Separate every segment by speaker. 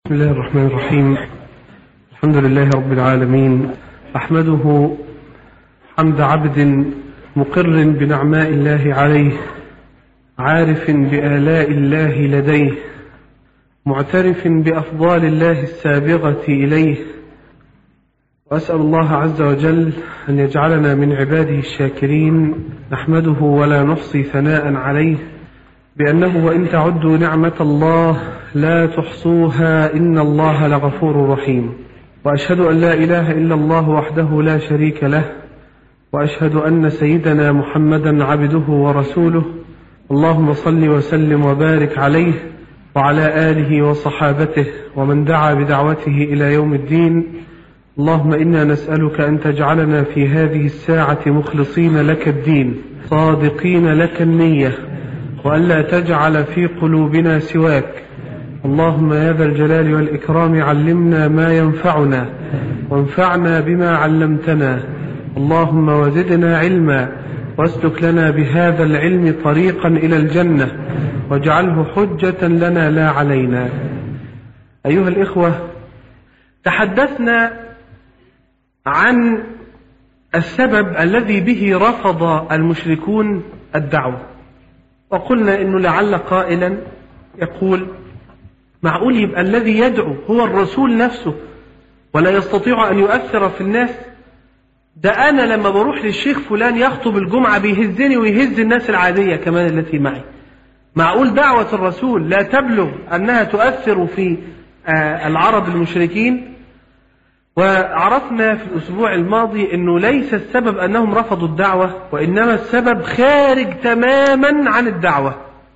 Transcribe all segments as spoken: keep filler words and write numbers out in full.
Speaker 1: بسم الله الرحمن الرحيم. الحمد لله رب العالمين، أحمده حمد عبد مقر بنعماء الله عليه، عارف بآلاء الله لديه، معترف بأفضال الله السابغة إليه. وأسأل الله عز وجل أن يجعلنا من عباده الشاكرين، نحمده ولا نحصي ثناء عليه، بأنه وإن تعدوا نعمة الله لا تحصوها إن الله لغفور رحيم. وأشهد أن لا إله إلا الله وحده لا شريك له، وأشهد أن سيدنا محمدا عبده ورسوله. اللهم صل وسلم وبارك عليه وعلى آله وصحابته ومن دعا بدعوته إلى يوم الدين. اللهم إنا نسألك أن تجعلنا في هذه الساعة مخلصين لك الدين، صادقين لك النية، وألا تجعل في قلوبنا سواك. اللهم يا ذا الجلال والإكرام علمنا ما ينفعنا وانفعنا بما علمتنا. اللهم وزدنا علما، واسلك لنا بهذا العلم طريقا إلى الجنة، واجعله حجة لنا لا علينا. أيها الإخوة، تحدثنا عن السبب الذي به رفض المشركون الدعوة، وقلنا إنه لعل قائلا يقول: معقول يبقى الذي يدعو هو الرسول نفسه ولا يستطيع أن يؤثر في الناس؟ ده أنا لما بروح للشيخ فلان يخطب الجمعة بيهزني ويهز الناس العادية كمان التي معي. معقول دعوة الرسول لا تبلغ أنها تؤثر في العرب المشركين؟ وعرفنا في الأسبوع الماضي أنه ليس السبب أنهم رفضوا الدعوة، وإنما السبب خارج تماما عن الدعوة.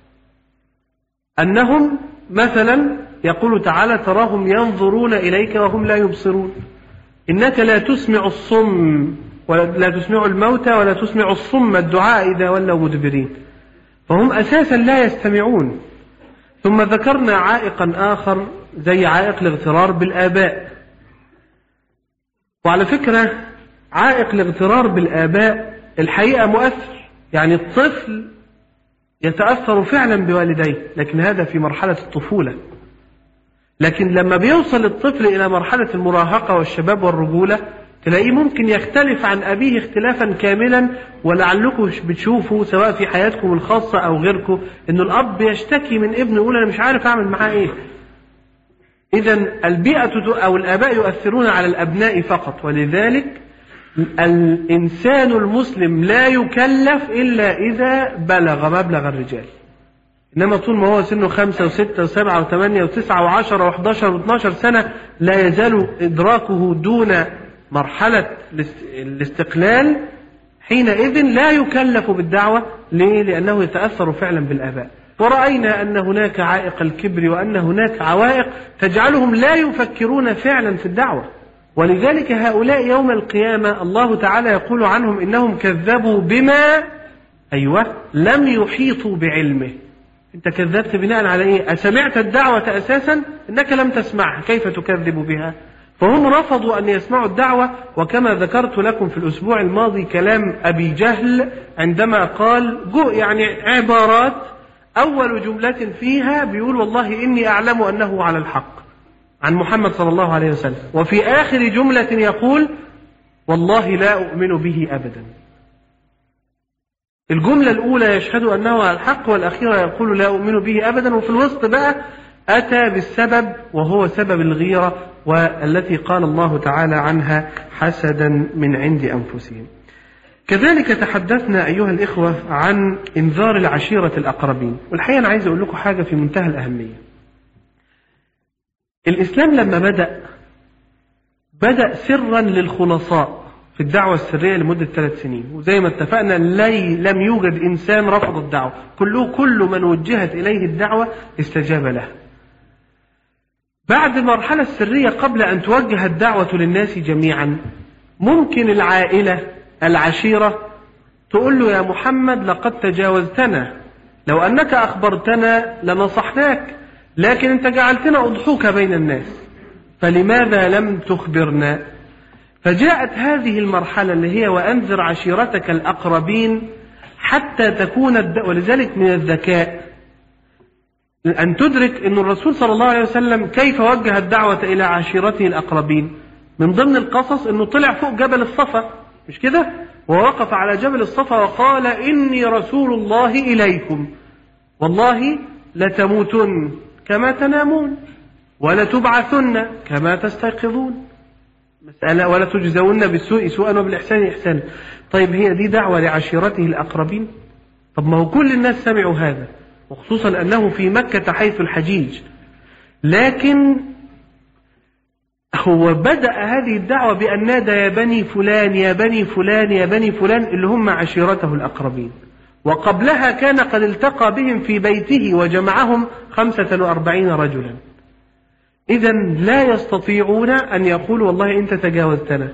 Speaker 1: أنهم مثلا يقول تعالى: تراهم ينظرون إليك وهم لا يبصرون، إنك لا تسمع الصم ولا تسمع الموتى ولا تسمع الصم الدعاء إذا ولوا مدبرين. فهم أساسا لا يستمعون. ثم ذكرنا عائقا آخر زي عائق الاغترار بالآباء. وعلى فكرة عائق الاغترار بالآباء الحقيقة مؤثر، يعني الطفل يتأثر فعلا بوالديه، لكن هذا في مرحلة الطفولة. لكن لما بيوصل الطفل إلى مرحلة المراهقة والشباب والرجولة تلاقيه ممكن يختلف عن أبيه اختلافا كاملا. ولعلكم بتشوفوا سواء في حياتكم الخاصة أو غيركم إنه الأب يشتكي من ابنه يقول: أنا مش عارف أعمل معاه إيه. إذن البيئة أو الآباء يؤثرون على الأبناء فقط، ولذلك الإنسان المسلم لا يكلف إلا إذا بلغ مبلغ الرجال. إنما طول ما هو سنه خمسة وستة وسبعة وثمانية وتسعة وعشرة وحداشر واثناشر سنة لا يزال إدراكه دون مرحلة الاستقلال، حينئذ لا يكلف بالدعوة. ليه؟ لأنه يتأثر فعلا بالآباء. ورأينا أن هناك عائق الكبر، وأن هناك عوائق تجعلهم لا يفكرون فعلا في الدعوة. ولذلك هؤلاء يوم القيامة الله تعالى يقول عنهم: إنهم كذبوا بما أيوة لم يحيطوا بعلمه. أنت كذبت بناء على إيه؟ أسمعت الدعوة أساسا؟ إنك لم تسمعها، كيف تكذب بها؟ فهم رفضوا أن يسمعوا الدعوة. وكما ذكرت لكم في الأسبوع الماضي كلام أبي جهل عندما قال جو يعني عبارات أول جملة فيها بيقول: والله إني أعلم أنه على الحق عن محمد صلى الله عليه وسلم، وفي آخر جملة يقول: والله لا أؤمن به أبدا. الجملة الأولى يشهد أنه على الحق، والأخيرة يقول لا أؤمن به أبدا. وفي الوسط بقى أتى بالسبب وهو سبب الغيرة، والتي قال الله تعالى عنها: حسدا من عند أنفسهم. كذلك تحدثنا أيها الإخوة عن إنذار العشيرة الأقربين. والحقيقة أنا عايز أقول لكم حاجة في منتهى الأهمية. الإسلام لما بدأ بدأ سرا للخلصاء في الدعوة السرية لمدة ثلاث سنين، وزي ما اتفقنا لي لم يوجد إنسان رفض الدعوة، كله كل من وجهت إليه الدعوة استجاب لها. بعد المرحلة السرية قبل أن توجه الدعوة للناس جميعا، ممكن العائلة العشيرة تقول له: يا محمد لقد تجاوزتنا، لو أنك أخبرتنا لنصحناك، لكن أنت جعلتنا أضحوك بين الناس، فلماذا لم تخبرنا؟ فجاءت هذه المرحلة اللي هي وأنذر عشيرتك الأقربين حتى تكون الد... ولذلك من الذكاء أن تدرك أن الرسول صلى الله عليه وسلم كيف وجه الدعوة إلى عشيرته الأقربين. من ضمن القصص أنه طلع فوق جبل الصفا، مش كده؟ ووقف على جبل الصفا وقال إني رسول الله إليكم والله لتموتن كما تنامون ولتبعثن كما تستيقظون، مسألة ولا تجزون بالسوء سوءا وبالإحسان إحسانا. طيب هي دي دعوة لعشيرته الأقربين؟ طب ما هو كل الناس سمعوا هذا، وخصوصا أنه في مكة حيث الحجيج، لكن هو بدأ هذه الدعوة بأن نادى يا بني فلان يا بني فلان يا بني فلان اللي هم عشيرته الأقربين، وقبلها كان قد التقى بهم في بيته وجمعهم خمسة وأربعين رجلا. إذا لا يستطيعون أن يقولوا والله أنت تجاوزتنا.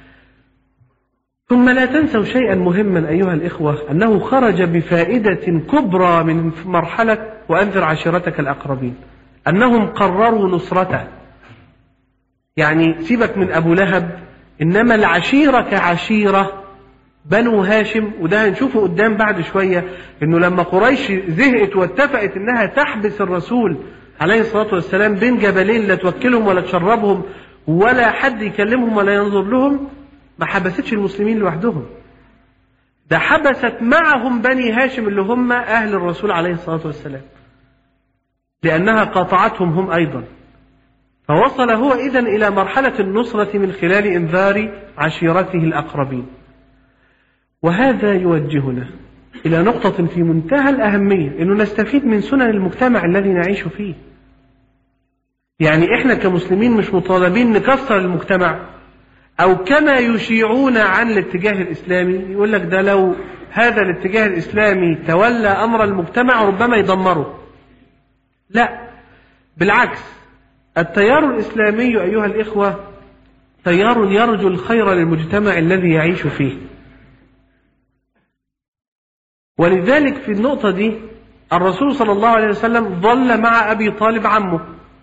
Speaker 1: ثم لا تنسوا شيئا مهما أيها الإخوة، أنه خرج بفائدة كبرى من مرحلة وأنذر عشيرتك الأقربين، أنهم قرروا نصرته. يعني سيبك من أبو لهب، إنما العشيرة كعشيرة بنو هاشم، وده هنشوفه قدام بعد شوية، إنه لما قريش زهقت واتفقت إنها تحبس الرسول عليه الصلاة والسلام بين جبلين، لا توكلهم ولا تشربهم ولا حد يكلمهم ولا ينظر لهم، ما حبستش المسلمين لوحدهم، ده حبست معهم بني هاشم اللي هم أهل الرسول عليه الصلاة والسلام، لأنها قاطعتهم هم أيضا. فوصل هو إذن إلى مرحلة النصرة من خلال إنذار عشيرته الأقربين. وهذا يوجهنا إلى نقطة في منتهى الأهمية، إنه نستفيد من سنن المجتمع الذي نعيش فيه. يعني إحنا كمسلمين مش مطالبين نكسر المجتمع، أو كما يشيعون عن الاتجاه الإسلامي، يقول لك ده لو هذا الاتجاه الإسلامي تولى أمر المجتمع ربما يدمره. لا، بالعكس، التيار الإسلامي أيها الإخوة تيار يرجو الخير للمجتمع الذي يعيش فيه. ولذلك في النقطة دي الرسول صلى الله عليه وسلم ظل مع أبي طالب عمه.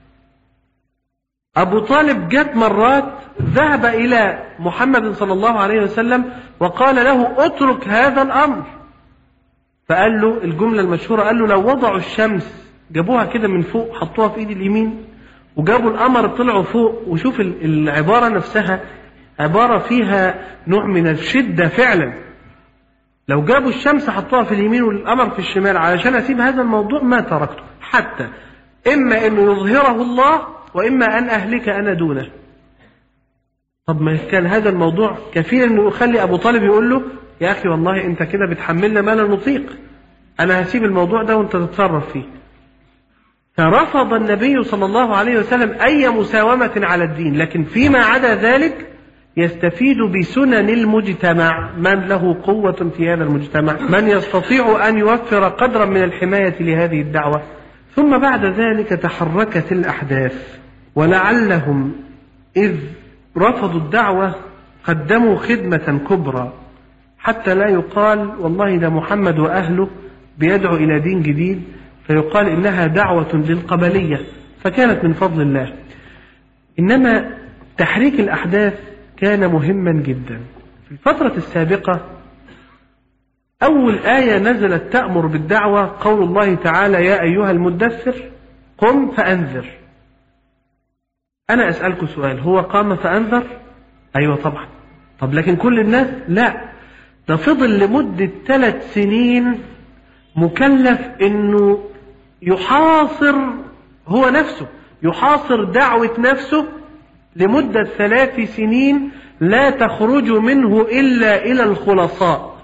Speaker 1: أبو طالب جت مرات ذهب إلى محمد صلى الله عليه وسلم وقال له اترك هذا الأمر، فقال له الجملة المشهورة، قال له لو وضعوا الشمس جابوها كده من فوق حطوها في إيد اليمين وجابوا القمر طلعوا فوق، وشوف العبارة نفسها عبارة فيها نوع من الشدة فعلا، لو جابوا الشمس حطوها في اليمين والقمر في الشمال علشان أسيب هذا الموضوع ما تركته، حتى إما أنه يظهره الله وإما أن أهلك أنا دونه. طب ما كان هذا الموضوع كفيل أنه يخلي أبو طالب يقول له يا أخي والله أنت كده بتحملنا ما لا نطيق، أنا هسيب الموضوع ده وأنت تتصرف فيه. فرفض النبي صلى الله عليه وسلم أي مساومة على الدين، لكن فيما عدا ذلك يستفيد بسنن المجتمع، من له قوة في هذا المجتمع، من يستطيع أن يوفر قدرا من الحماية لهذه الدعوة. ثم بعد ذلك تحركت الأحداث، ولعلهم إذ رفضوا الدعوة قدموا خدمة كبرى، حتى لا يقال والله ده محمد وأهله بيدعو إلى دين جديد، فيقال إنها دعوة للقبلية، فكانت من فضل الله. إنما تحريك الأحداث كان مهما جدا. في الفترة السابقة أول آية نزلت تأمر بالدعوة قول الله تعالى يا أيها المدثر قم فأنذر. أنا أسألكم سؤال، هو قام فأنذر؟ أيوة طبعا. طب لكن كل الناس؟ لا، ده فضل لمدة ثلاث سنين مكلف إنه يحاصر هو نفسه، يحاصر دعوة نفسه لمدة ثلاث سنين لا تخرج منه إلا إلى الخلصاء.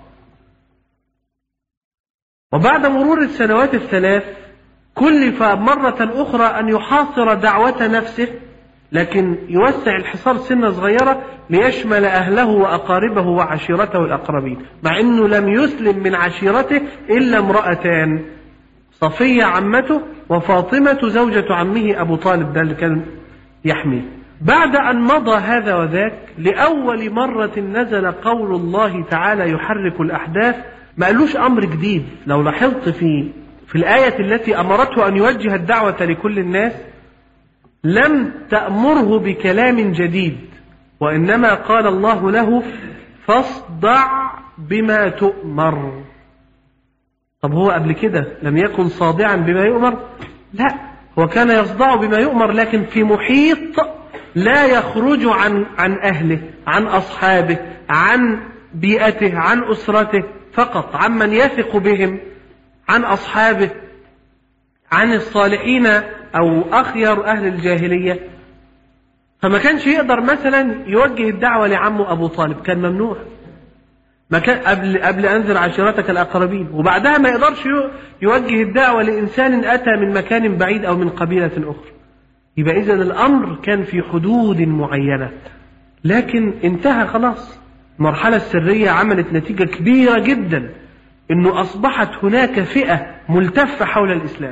Speaker 1: وبعد مرور السنوات الثلاث كلف مرة أخرى أن يحاصر دعوة نفسه، لكن يوسع الحصار سنة صغيرة ليشمل أهله وأقاربه وعشيرته الأقربين، مع أنه لم يسلم من عشيرته إلا امرأتان، صفية عمته وفاطمة زوجة عمه أبو طالب ده اللي كان يحميه. بعد أن مضى هذا وذاك لأول مرة نزل قول الله تعالى يحرك الأحداث، ما قالوش أمر جديد. لو لاحظت في في الآية التي أمرته أن يوجه الدعوة لكل الناس لم تأمره بكلام جديد، وإنما قال الله له فاصدع بما تؤمر. طب هو قبل كده لم يكن صادعا بما يؤمر؟ لا، هو كان يصدع بما يؤمر، لكن في محيط لا يخرج عن عن أهله، عن أصحابه، عن بيئته، عن أسرته فقط، عن من يثق بهم، عن أصحابه، عن الصالحين أو أخير أهل الجاهلية. فما كانش يقدر مثلا يوجه الدعوة لعمه أبو طالب، كان ممنوع. ما كان قبل قبل أنذر عشيرتك الأقربين، وبعدها ما يقدرش يوجه الدعوة لإنسان أتى من مكان بعيد أو من قبيلة أخرى. يبقى إذن الأمر كان في حدود معينة، لكن انتهى خلاص. المرحلة السرية عملت نتيجة كبيرة جدا، إنه أصبحت هناك فئة ملتفة حول الإسلام.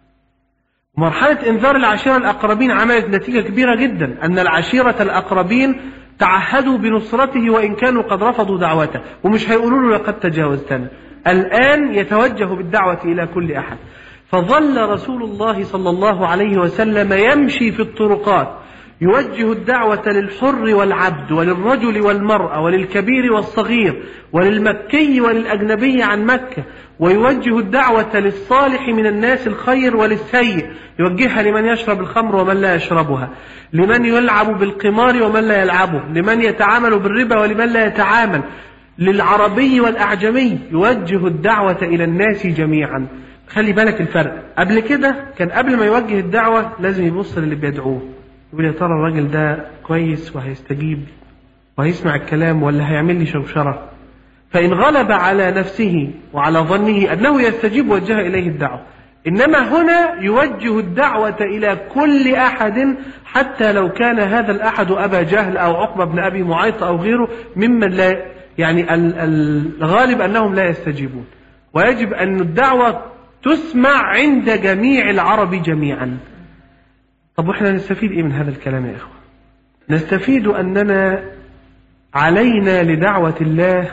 Speaker 1: مرحلة إنذار العشيرة الأقربين عملت نتيجة كبيرة جدا، أن العشيرة الأقربين تعهدوا بنصرته وإن كانوا قد رفضوا دعوته، ومش هيقولوا له لقد تجاوزتنا. الآن يتوجه بالدعوة إلى كل أحد. فظل رسول الله صلى الله عليه وسلم يمشي في الطرقات يوجه الدعوة للحر والعبد وللرجل والمرأة وللكبير والصغير وللمكي وللأجنبي عن مكة، ويوجه الدعوة للصالح من الناس الخير وللسيء، يوجهها لمن يشرب الخمر ومن لا يشربها، لمن يلعب بالقمار ومن لا يلعبه، لمن يتعامل بالربا ولمن لا يتعامل، للعربي والأعجمي، يوجه الدعوة إلى الناس جميعا. خلي بالك الفرق، قبل كده كان قبل ما يوجه الدعوة لازم يبص للي بيدعوه، يقول يا ترى الراجل ده كويس وهيستجيب وهيسمع الكلام ولا هيعمل لي شوشرة. فإن غلب على نفسه وعلى ظنه أنه يستجيب وجه إليه الدعوة. إنما هنا يوجه الدعوة إلى كل أحد، حتى لو كان هذا الأحد أبا جهل أو عقبة بن أبي معيط أو غيره ممن لا، يعني الغالب أنهم لا يستجيبون. ويجب أن الدعوة تسمع عند جميع العرب جميعا. طب وإحنا نستفيد إيه من هذا الكلام يا إخوة؟ نستفيد أننا علينا لدعوة الله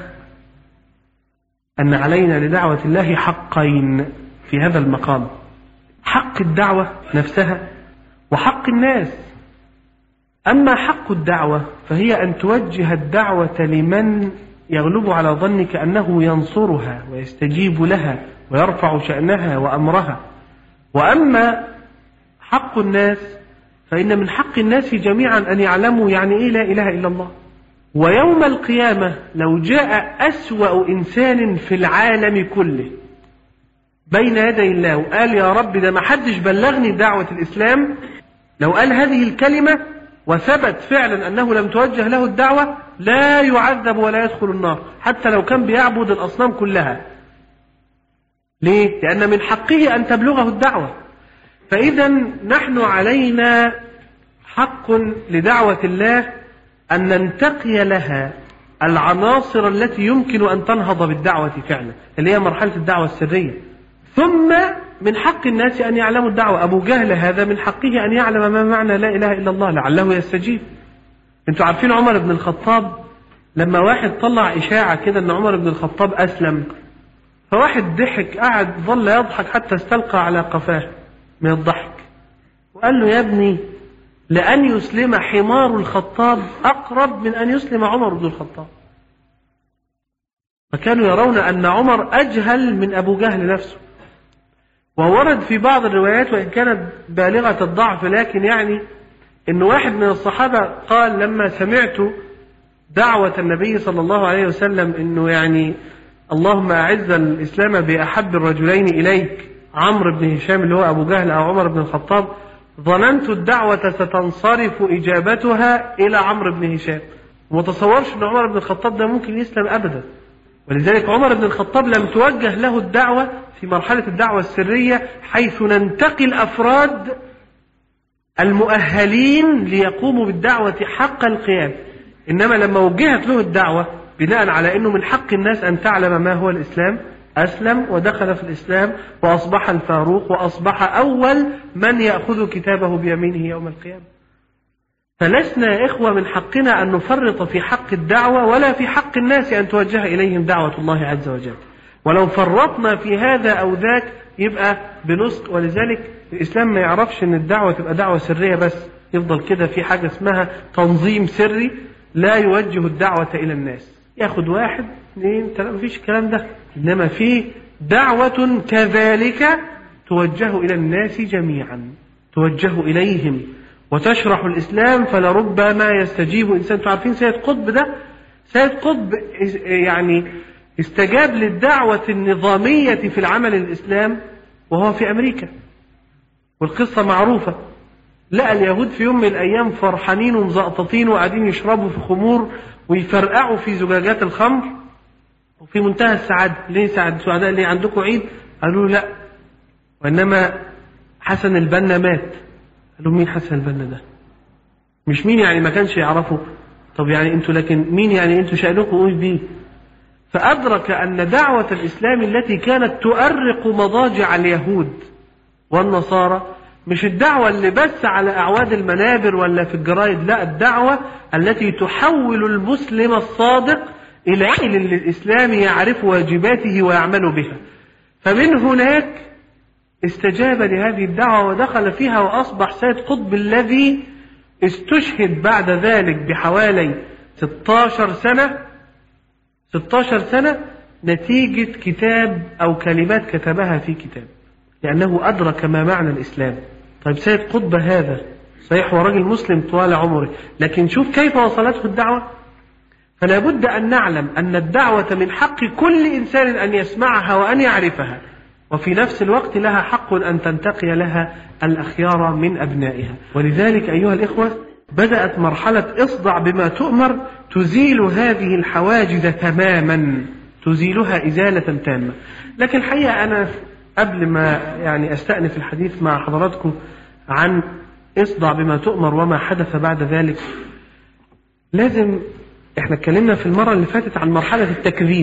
Speaker 1: أن علينا لدعوة الله حقين في هذا المقام: حق الدعوة نفسها وحق الناس. أما حق الدعوة فهي أن توجه الدعوة لمن يغلب على ظنك أنه ينصرها ويستجيب لها ويرفع شأنها وأمرها. وأما حق الناس فإن من حق الناس جميعا أن يعلموا يعني إيه لا إله إلا الله. ويوم القيامة لو جاء أسوأ إنسان في العالم كله بين يدي الله وقال يا رب ده ما حدش بلغني دعوة الإسلام، لو قال هذه الكلمة وثبت فعلا أنه لم توجه له الدعوة لا يعذب ولا يدخل النار، حتى لو كان بيعبد الأصنام كلها. ليه؟ لأن من حقه أن تبلغه الدعوة. فإذا نحن علينا حق لدعوة الله أن ننتقي لها العناصر التي يمكن أن تنهض بالدعوة فعلا، اللي هي مرحلة الدعوة السرية. ثم من حق الناس أن يعلموا الدعوة. أبو جهل هذا من حقه أن يعلم ما معنى لا إله إلا الله لعله يستجيب. أنتوا عارفين عمر بن الخطاب لما واحد طلع إشاعة كده أن عمر بن الخطاب أسلم، فواحد ضحك، قعد ظل يضحك حتى استلقى على قفاه من الضحك، وقال له يا ابني لأن يسلم حمار الخطاب أقرب من أن يسلم عمر بن الخطاب. فكانوا يرون أن عمر أجهل من أبو جهل نفسه. وورد في بعض الروايات وإن كانت بالغة الضعف، لكن يعني أن واحد من الصحابة قال لما سمعت دعوة النبي صلى الله عليه وسلم أنه يعني اللهم أعز الإسلام بأحب الرجلين إليك، عمرو بن هشام اللي هو أبو جهل أو عمر بن الخطاب، ظننت الدعوة ستنصرف إجابتها إلى عمرو بن هشام. ومتصورش أن عمر بن الخطاب ده ممكن يسلم أبدا. ولذلك عمر بن الخطاب لم توجه له الدعوة في مرحلة الدعوة السرية حيث ننتقي الأفراد المؤهلين ليقوموا بالدعوة حق القيام. إنما لما وجهت له الدعوة بناء على أنه من حق الناس أن تعلم ما هو الإسلام، أسلم ودخل في الإسلام وأصبح الفاروق وأصبح أول من يأخذ كتابه بيمينه يوم القيامة. فلسنا يا إخوة من حقنا أن نفرط في حق الدعوة ولا في حق الناس أن توجه إليهم دعوة الله عز وجل. ولو فرطنا في هذا أو ذاك يبقى بنسق. ولذلك الإسلام ما يعرفش أن الدعوة تبقى دعوة سرية بس، يفضل كده في حاجة اسمها تنظيم سري لا يوجه الدعوة إلى الناس، ياخد واحد اثنين ثلاثة، مفيش الكلام ده. إنما في دعوة كذلك توجه إلى الناس جميعا، توجه إليهم وتشرح الإسلام، فلربما يستجيب إنسان. تعرفين سيد قطب ده، سيد قطب يعني استجاب للدعوة النظامية في العمل الإسلام وهو في أمريكا، والقصة معروفة. لقى اليهود في يوم من الأيام فرحانين ومزقططين وقاعدين يشربوا في خمور ويفرقعوا في زجاجات الخمر وفي منتهى السعادة. ليه سعادة؟ سعداء ليه؟ عندكم عيد؟ قالوا لا، وإنما حسن البنا مات. قالوا مين حسن البنا ده؟ مش مين يعني ما كانش يعرفه؟ طب يعني انتوا، لكن مين يعني انتوا شأنكم ايه بيه؟ فأدرك أن دعوة الإسلام التي كانت تؤرق مضاجع اليهود والنصارى مش الدعوة اللي بس على أعواد المنابر ولا في الجرايد، لا، الدعوة التي تحول المسلم الصادق إلى عائل للإسلام يعرف واجباته ويعمل بها. فمن هناك استجاب لهذه الدعوة ودخل فيها، وأصبح سيد قطب الذي استشهد بعد ذلك بحوالي ستاشر سنة ستاشر سنة نتيجة كتاب أو كلمات كتبها في كتاب، لأنه أدرك ما معنى الإسلام. طيب سيد قطب هذا صحيح هو راجل مسلم طوال عمره، لكن شوف كيف وصلته الدعوة. فلا بد أن نعلم أن الدعوة من حق كل إنسان أن يسمعها وأن يعرفها، وفي نفس الوقت لها حق أن تنتقي لها الأخيار من أبنائها. ولذلك أيها الإخوة بدأت مرحلة اصدع بما تؤمر تزيل هذه الحواجز تماما، تزيلها إزالة تامة. لكن الحقيقة أنا قبل ما يعني أستأنف الحديث مع حضراتكم عن اصدع بما تؤمر وما حدث بعد ذلك، لازم احنا اتكلمنا في المرة اللي فاتت عن مرحلة التكذيب،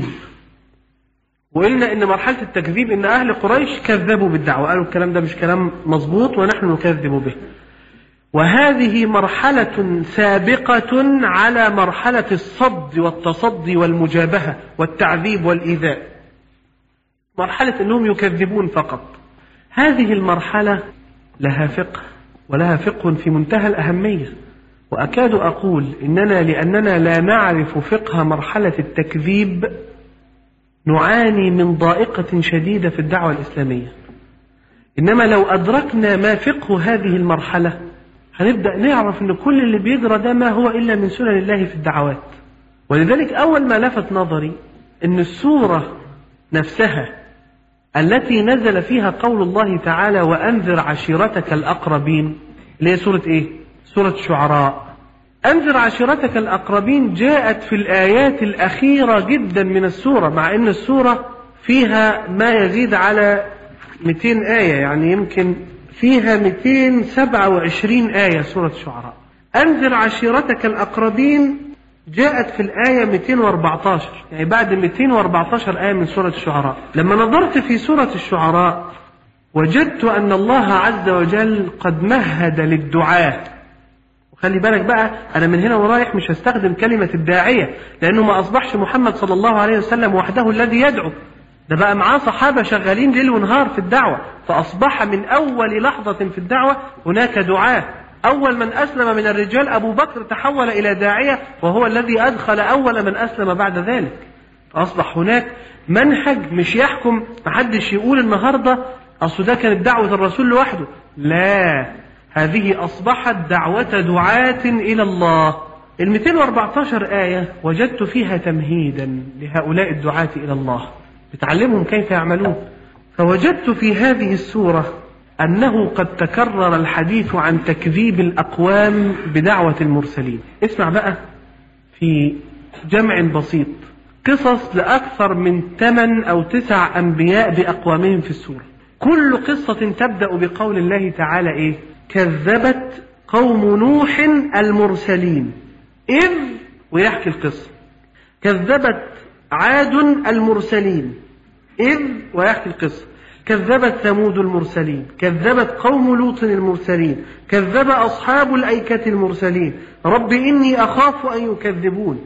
Speaker 1: وقلنا ان مرحلة التكذيب ان اهل قريش كذبوا بالدعوة، قالوا الكلام ده مش كلام مظبوط ونحن نكذب به. وهذه مرحلة سابقة على مرحلة الصد والتصدي والمجابهة والتعذيب والإيذاء، مرحلة انهم يكذبون فقط. هذه المرحلة لها فقه، ولها فقه في منتهى الأهمية، وأكاد أقول إننا لأننا لا نعرف فقه مرحلة التكذيب نعاني من ضائقة شديدة في الدعوة الإسلامية. إنما لو أدركنا ما فقه هذه المرحلة هنبدأ نعرف أن كل اللي بيجرى ده ما هو إلا من سنن الله في الدعوات. ولذلك أول ما لفت نظري أن السورة نفسها التي نزل فيها قول الله تعالى وأنذر عشيرتك الأقربين، اللي هي سورة إيه؟ سورة الشعراء. أنذر عشيرتك الأقربين جاءت في الآيات الأخيرة جدا من السورة، مع أن السورة فيها ما يزيد على مئتين آية، يعني يمكن فيها مئتين وسبعة وعشرين آية سورة الشعراء. أنذر عشيرتك الأقربين جاءت في الآية مئتين وأربعة عشر، يعني بعد مئتين وأربعة عشر آية من سورة الشعراء. لما نظرت في سورة الشعراء وجدت أن الله عز وجل قد مهد للدعاة. وخلي بالك بقى، أنا من هنا ورايح مش هستخدم كلمة الداعية، لأنه ما أصبحش محمد صلى الله عليه وسلم وحده الذي يدعو، ده بقى معاه صحابة شغالين ليل ونهار في الدعوة، فأصبح من أول لحظة في الدعوة هناك دعاة. أول من أسلم من الرجال أبو بكر تحول إلى داعية، وهو الذي أدخل أول من أسلم بعد ذلك. فأصبح هناك منهج مش يحكم، محدش يقول النهاردة أصل ده كانت دعوة الرسول لوحده، لا، هذه أصبحت دعوة دعاة إلى الله. ال مئتين وأربعة عشر آية وجدت فيها تمهيدا لهؤلاء الدعاة إلى الله، بتعلمهم كيف يعملون. فوجدت في هذه السورة أنه قد تكرر الحديث عن تكذيب الأقوام بدعوة المرسلين. اسمع بقى، في جمع بسيط قصص لأكثر من ثمان أو تسع أنبياء بأقوامهم في السورة. كل قصة تبدأ بقول الله تعالى إيه؟ كذبت قوم نوح المرسلين إذ، ويحكي القصة. كذبت عاد المرسلين إذ، ويحكي القصة. كذبت ثمود المرسلين. كذبت قوم لوط المرسلين. كذب أصحاب الأيكة المرسلين. رب إني أخاف أن يكذبون.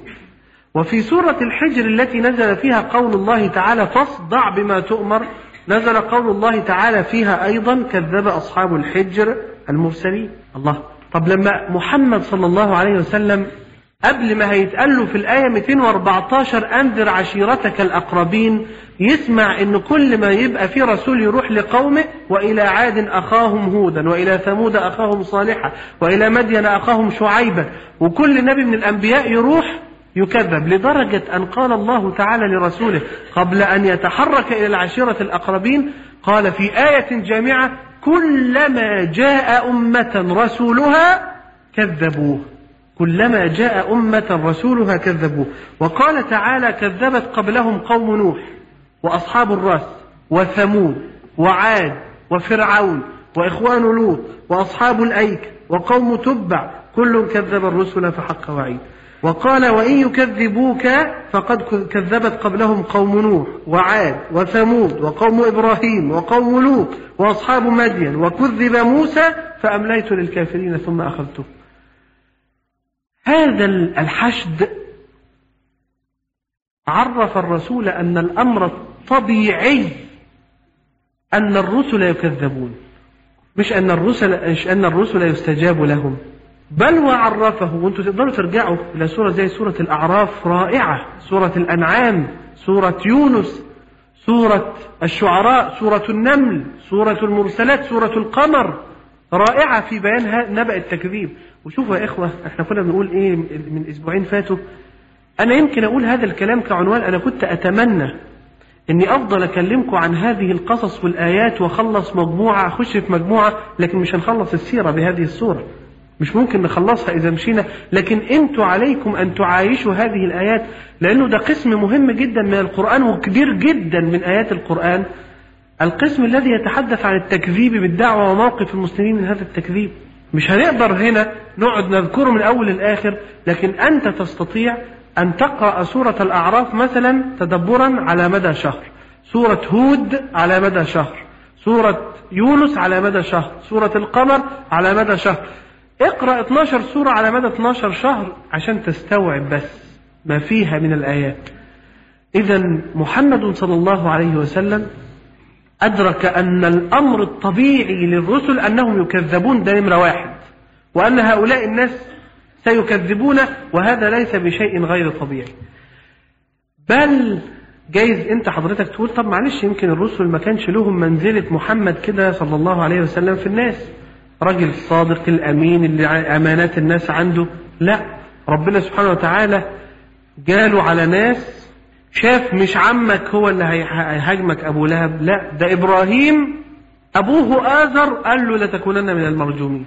Speaker 1: وفي سورة الحجر التي نزل فيها قول الله تعالى فاصدع بما تؤمر، نزل قول الله تعالى فيها أيضا كذب أصحاب الحجر المرسلين. الله، طب لما محمد صلى الله عليه وسلم قبل ما هيتقال له في الآية مئتين وأربعتاشر أنذر عشيرتك الأقربين، يسمع إن كل ما يبقى في رسول يروح لقومه، وإلى عاد أخاهم هودا، وإلى ثمود أخاهم صالحا، وإلى مدين أخاهم شعيبا، وكل نبي من الأنبياء يروح يكذب، لدرجة أن قال الله تعالى لرسوله قبل أن يتحرك إلى العشيرة الأقربين، قال في آية جامعة: كلما جاء أمة رسولها كذبوه. كلما جاء أمة رسولها كذبوه. وقال تعالى: كذبت قبلهم قوم نوح وأصحاب الرس وثمود وعاد وفرعون وإخوان لوط وأصحاب الأيك وقوم تبع، كل كذب الرسل فحق وعيد. وقال: وإن يكذبوك فقد كذبت قبلهم قوم نوح وعاد وثمود وقوم إبراهيم وقوم لوط وأصحاب مدين وكذب موسى فأمليت للكافرين ثم أخذته. هذا الحشد عرف الرسول أن الأمر الطبيعي أن الرسل يكذبون، مش أن الرسل مش أن الرسل يستجاب لهم، بل وعرفه. وانتم تقدروا ترجعوا إلى سورة زي سورة الأعراف رائعة، سورة الأنعام، سورة يونس، سورة الشعراء، سورة النمل، سورة المرسلات، سورة القمر، رائعة في بيان نبأ التكذيب. وشوفوا يا إخوة، احنا كنا بنقول إيه من أسبوعين فاتوا، أنا يمكن أقول هذا الكلام كعنوان، أنا كنت أتمنى إني أفضل أكلمكم عن هذه القصص والآيات وأخلص مجموعة، أخش في مجموعة، لكن مش هنخلص السيرة بهذه الصورة، مش ممكن نخلصها إذا مشينا. لكن أنتوا عليكم أن تعايشوا هذه الآيات، لأنه ده قسم مهم جدا من القرآن وكبير جدا من آيات القرآن، القسم الذي يتحدث عن التكذيب بالدعوة وموقف المسلمين من هذا التكذيب. مش هنقدر هنا نقعد نذكره من أول للآخر، لكن أنت تستطيع أن تقرأ سورة الأعراف مثلا تدبرا على مدى شهر، سورة هود على مدى شهر، سورة يونس على مدى شهر، سورة القمر على مدى شهر. اقرأ اثناشر سورة على مدى اثناشر شهر عشان تستوعب بس ما فيها من الآيات. إذن محمد صلى الله عليه وسلم أدرك أن الأمر الطبيعي للرسل أنهم يكذبون، ده نمرة واحد، وأن هؤلاء الناس سيكذبون، وهذا ليس بشيء غير طبيعي. بل جايز أنت حضرتك تقول طب معلش، يمكن الرسل ما كانش لهم منزلة محمد كده صلى الله عليه وسلم في الناس، رجل الصادق الأمين اللي أمانات الناس عنده. لا، ربنا سبحانه وتعالى جاله على ناس، شاف مش عمك هو اللي هيهاجمك أبو لهب، لا، ده إبراهيم أبوه آزر قال له لتكونن من المرجومين.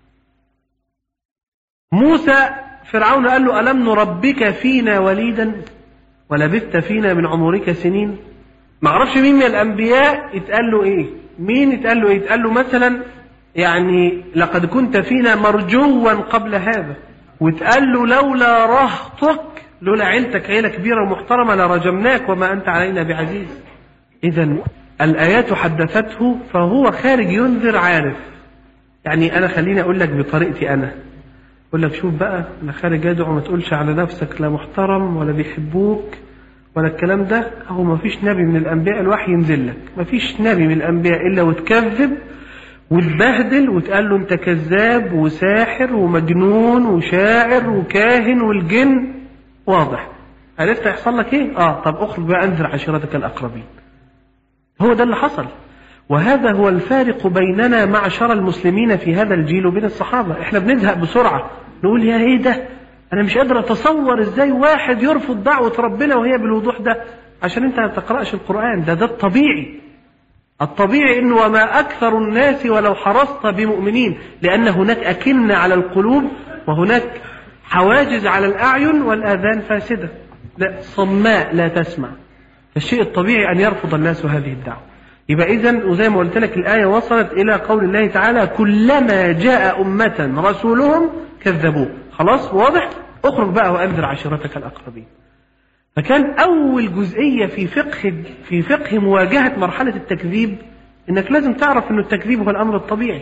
Speaker 1: موسى فرعون قال له ألم نربك فينا وليدا ولبثت فينا من عمرك سنين. ما عرفش مين من الأنبياء يتقال له إيه، مين يتقال له إيه، يتقال له مثلا يعني لقد كنت فينا مرجوا قبل هذا، وتقال له لولا رهطك، لولا عيلتك عيلة كبيرة ومحترمة لرجمناك وما أنت علينا بعزيز. إذن الآيات حدثته، فهو خارج ينذر عارف. يعني أنا خليني أقول لك بطريقتي أنا، أقول لك شوف بقى، أنا خارج أدعو، ما تقولش على نفسك لا محترم ولا بيحبوك ولا الكلام ده. أهو ما فيش نبي من الأنبياء الوحي ينزل لك، ما فيش نبي من الأنبياء إلا وتكذب وتبهدل وتقال له أنت كذاب وساحر ومجنون وشاعر وكاهن والجن. واضح؟ عرفت يحصل لك إيه؟ آه طب أخرج بقى أنذر عشيرتك الأقربين. هو ده اللي حصل، وهذا هو الفارق بيننا معشر المسلمين في هذا الجيل وبين الصحابة. إحنا بنزهق بسرعة، نقول يا إيه ده، أنا مش قادر أتصور إزاي واحد يرفض دعوة ربنا وهي بالوضوح ده، عشان أنت ما تقرأش القرآن. ده ده الطبيعي. الطبيعي إنه وما أكثر الناس ولو حرصت بمؤمنين، لأن هناك أكنة على القلوب وهناك حواجز على الأعين والآذان فاسدة، لا صماء لا تسمع. فالشيء الطبيعي أن يرفض الناس هذه الدعوة. يبقى إذن وزي ما قلت لك الآية وصلت إلى قول الله تعالى كلما جاء أمة رسولهم كذبوه. خلاص واضح؟ اخرج بقى وأنذر عشيرتك الأقربين. فكان أول جزئية في فقه في فقه مواجهة مرحلة التكذيب إنك لازم تعرف إنه التكذيب هو الأمر الطبيعي.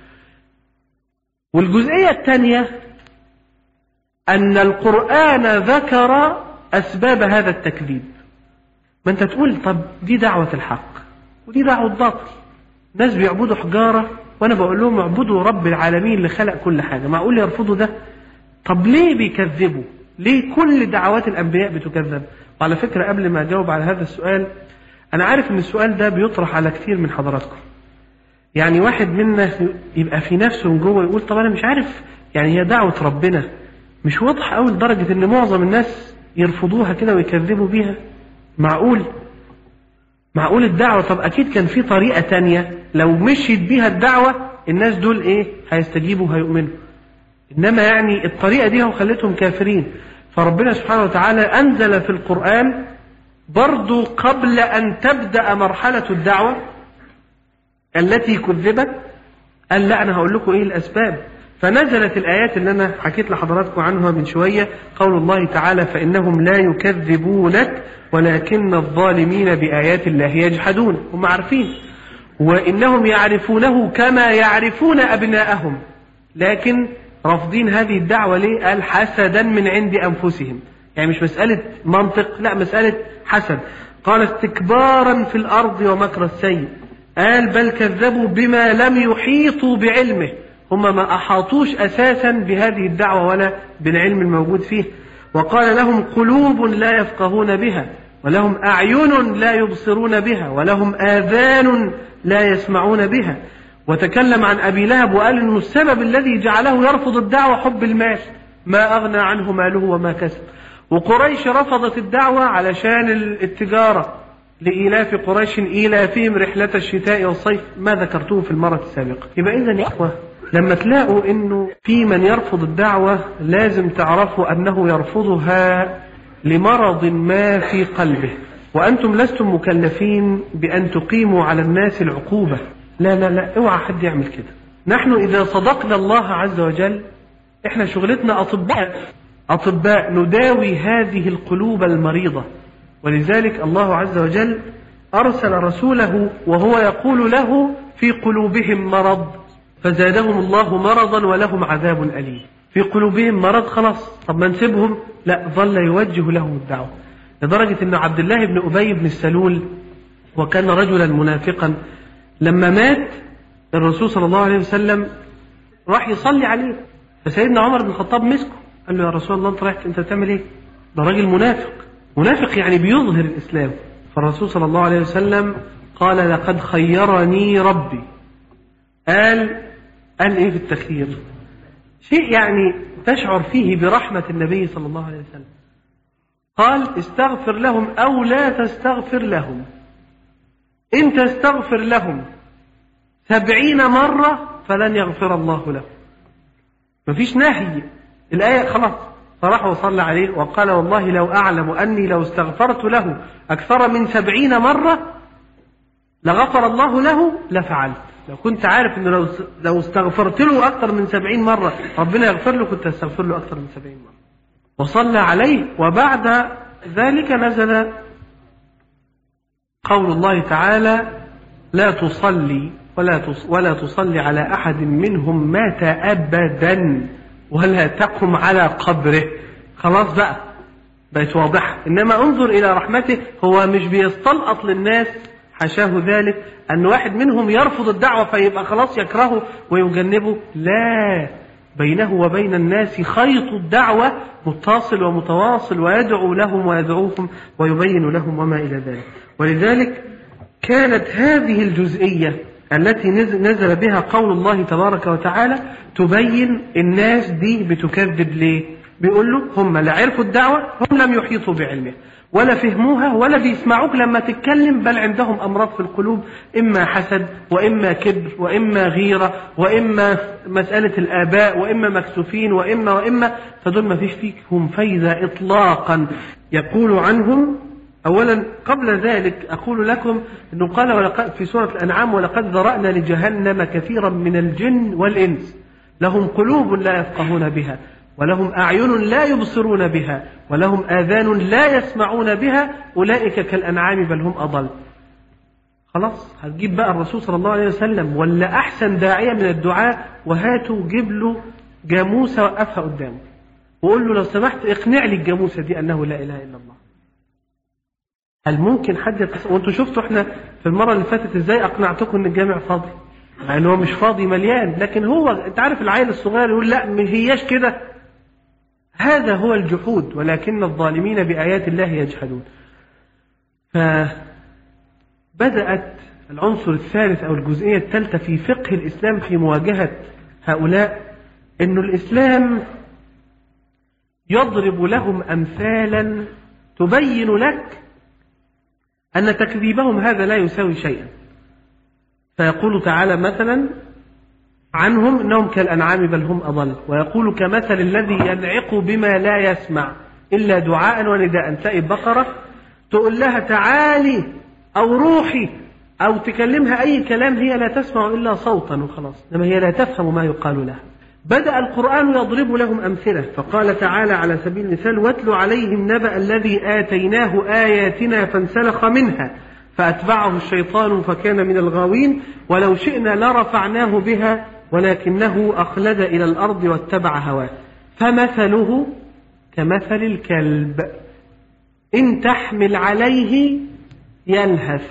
Speaker 1: والجزئية الثانية أن القرآن ذكر أسباب هذا التكذيب. ما أنت تقول طب دي دعوة الحق ودي دعوة باطل، ناس بيعبدوا حجارة وأنا بقول لهم اعبدوا رب العالمين اللي خلق كل حاجة، معقول يرفضوا ده؟ طب ليه بيكذبوا؟ ليه كل دعوات الأنبياء بتكذب؟ وعلى فكرة قبل ما أجاوب على هذا السؤال، أنا عارف إن السؤال ده بيطرح على كثير من حضراتكم. يعني واحد منا يبقى في نفسه من جوه يقول طب أنا مش عارف، يعني هي دعوة ربنا مش واضحة أوي لدرجة إن معظم الناس يرفضوها كده ويكذبوا بيها؟ معقول؟ معقول الدعوة؟ طب أكيد كان في طريقة تانية لو مشيت بيها الدعوة الناس دول إيه؟ هيستجيبوا وهيؤمنوا. إنما يعني الطريقة دي هم خلتهم كافرين. فربنا سبحانه وتعالى أنزل في القرآن برضو قبل أن تبدأ مرحلة الدعوة التي كذبت، قال لا أنا هقول لكم إيه الأسباب. فنزلت الآيات اللي أنا حكيت لحضراتكم عنها من شوية، قول الله تعالى فإنهم لا يكذبونك ولكن الظالمين بآيات الله يجحدون. هم عارفين، وإنهم يعرفونه كما يعرفون أبناءهم، لكن رافضين هذه الدعوة ليه؟ قال حسدا من عند أنفسهم. يعني مش مسألة منطق، لا مسألة حسد. قال استكبارا في الأرض ومكر السيء. قال بل كذبوا بما لم يحيطوا بعلمه، هم ما أحاطوش أساسا بهذه الدعوة ولا بالعلم الموجود فيه. وقال لهم قلوب لا يفقهون بها، ولهم أعين لا يبصرون بها، ولهم آذان لا يسمعون بها. وتكلم عن أبي لهب وقال إنه السبب الذي جعله يرفض الدعوة حب المال، ما أغنى عنه ماله وما كسب. وقريش رفضت الدعوة علشان التجارة، لإيلاف قريش إيلافهم رحلة الشتاء والصيف، ما ذكرته في المرة السابقة. يبقى إذن يا إخوة لما تلاقوا إنه في من يرفض الدعوة لازم تعرفوا أنه يرفضها لمرض ما في قلبه، وأنتم لستم مكلفين بأن تقيموا على الناس العقوبة. لا لا لا، اوعى حد يعمل كده. نحن إذا صدقنا الله عز وجل إحنا شغلتنا أطباء أطباء نداوي هذه القلوب المريضة. ولذلك الله عز وجل أرسل رسوله وهو يقول له في قلوبهم مرض فزادهم الله مرضا ولهم عذاب أليم. في قلوبهم مرض، خلاص طب ما نسيبهم؟ لا، ظل يوجه لهم الدعوة، لدرجة أن عبد الله بن أبي بن السلول وكان رجلا منافقا، لما مات الرسول صلى الله عليه وسلم راح يصلي عليه، فسيدنا عمر بن الخطاب مسكه قال له يا رسول الله انت رايح انت بتعمل ايه؟ ده راجل منافق، منافق يعني بيظهر الإسلام. فالرسول صلى الله عليه وسلم قال لقد خيرني ربي. قال قال ايه في التخيير؟ شيء يعني تشعر فيه برحمة النبي صلى الله عليه وسلم. قال استغفر لهم أو لا تستغفر لهم، إن تستغفر لهم سبعين مرة فلن يغفر الله لهم. مفيش نهي، الآية خلاص. فراح وصلى عليه وقال والله لو أعلم أني لو استغفرت له أكثر من سبعين مرة لغفر الله له لفعلت. لو كنت عارف أنه لو لو استغفرت له أكثر من سبعين مرة ربنا يغفر له كنت استغفر له أكثر من سبعين مرة. وصلى عليه. وبعد ذلك نزل قول الله تعالى لا تصلي ولا ولا تصلي على أحد منهم مات أبدا ولا تقم على قبره. خلاص بقى بقت واضحة. إنما انظر إلى رحمته، هو مش بيستلقط للناس حاشاه ذلك أن واحد منهم يرفض الدعوة فيبقى خلاص يكرهه ويجنبه، لا، بينه وبين الناس خيط الدعوة متصل ومتواصل، ويدعو لهم ويدعوهم ويبين لهم وما إلى ذلك. ولذلك كانت هذه الجزئية التي نزل بها قول الله تبارك وتعالى تبين الناس دي بتكذب ليه. بيقول له هم لا عرفوا الدعوة، هم لم يحيطوا بعلمها ولا فهموها ولا بيسمعوك لما تتكلم، بل عندهم أمراض في القلوب، إما حسد وإما كبر وإما غيرة وإما مسألة الآباء وإما مكسوفين وإما وإما فدول ما فيش فيهم فايدة إطلاقا. يقول عنهم أولا قبل ذلك أقول لكم أنه قال ولقد في سورة الأنعام ولقد ذرأنا لجهنم كثيرا من الجن والإنس لهم قلوب لا يفقهون بها ولهم أعين لا يبصرون بها ولهم آذان لا يسمعون بها أولئك كالأنعام بل هم أضل. خلاص هتجيب بقى الرسول صلى الله عليه وسلم ولا أحسن داعية من الدعاء وهاتوا جيب له جاموسة وقفها قدامه وقول له لو سمحت اقنع لي الجاموسة دي أنه لا إله إلا الله. هل ممكن حد يتص... وانتوا شفتوا احنا في المرة اللي فاتت ازاي اقنعتكم ان الجامع فاضي، مع ان هو مش فاضي مليان، لكن هو انت عارف العيل الصغير يقول لا ما هياش كده، هذا هو الجحود، ولكن الظالمين بآيات الله يجحدون. فبدأت العنصر الثالث أو الجزئية الثالثة في فقه الإسلام في مواجهة هؤلاء، إنه الإسلام يضرب لهم أمثالا تبين لك أن تكذيبهم هذا لا يساوي شيئا. فيقول تعالى مثلا عنهم إنهم كالأنعام بل هم أضل، ويقول كمثل الذي ينعق بما لا يسمع إلا دعاء ونداء. تلاقي بقرة تقول لها تعالي أو روحي أو تكلمها أي كلام، هي لا تسمع إلا صوتا وخلاص، إنما هي لا تفهم ما يقال لها. بدأ القرآن يضرب لهم أمثلة، فقال تعالى على سبيل المثال: واتل عليهم نبأ الذي آتيناه آياتنا فانسلخ منها فأتبعه الشيطان فكان من الغاوين ولو شئنا لرفعناه بها ولكنه أخلد إلى الأرض واتبع هواه فمثله كمثل الكلب إن تحمل عليه يلهث.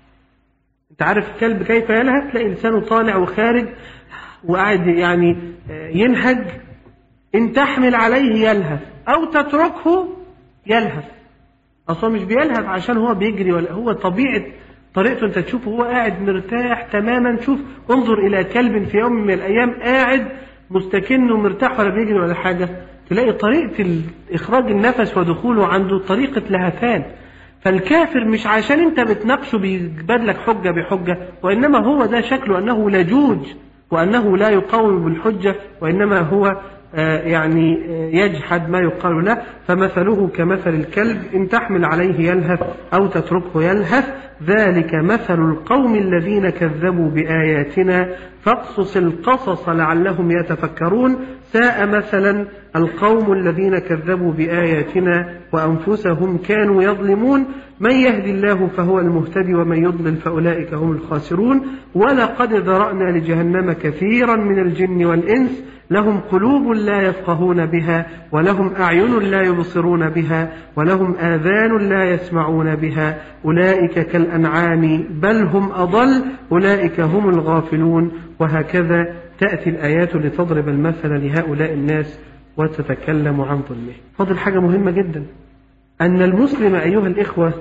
Speaker 1: أنت عارف الكلب كيف يلهث؟ تلاقي لسانه طالع وخارج وقاعد يعني ينهج. إن تحمل عليه يلهث أو تتركه يلهث. أصلا مش بيلهث عشان هو بيجري، ولا هو طبيعة طريقته. أنت تشوفه هو قاعد مرتاح تماما. شوف انظر إلى كلب في يوم من الأيام قاعد مستكن ومرتاح ولا بيجري ولا حاجة، تلاقي طريقة إخراج النفس ودخوله عنده طريقة لهفان. فالكافر مش عشان أنت بتناقشه بيبادلك حجة بحجة، وإنما هو ده شكله أنه لجوج وأنه لا يقاوم بالحجة، وإنما هو يعني يجحد ما يقال له. فمثله كمثل الكلب إن تحمل عليه يلهث أو تتركه يلهث ذلك مثل القوم الذين كذبوا بآياتنا فاقصص القصص لعلهم يتفكرون ساء مثلا القوم الذين كذبوا بآياتنا وأنفسهم كانوا يظلمون من يهدي الله فهو المهتدي ومن يضلل فأولئك هم الخاسرون ولقد ذرأنا لجهنم كثيرا من الجن والإنس لهم قلوب لا يفقهون بها ولهم أعين لا يبصرون بها ولهم آذان لا يسمعون بها أولئك كالأنعام بل هم أضل أولئك هم الغافلون. وهكذا تأتي الآيات لتضرب المثل لهؤلاء الناس وتتكلم عن ظلمه. فضل حاجة مهمة جدا، أن المسلم أيها الإخوة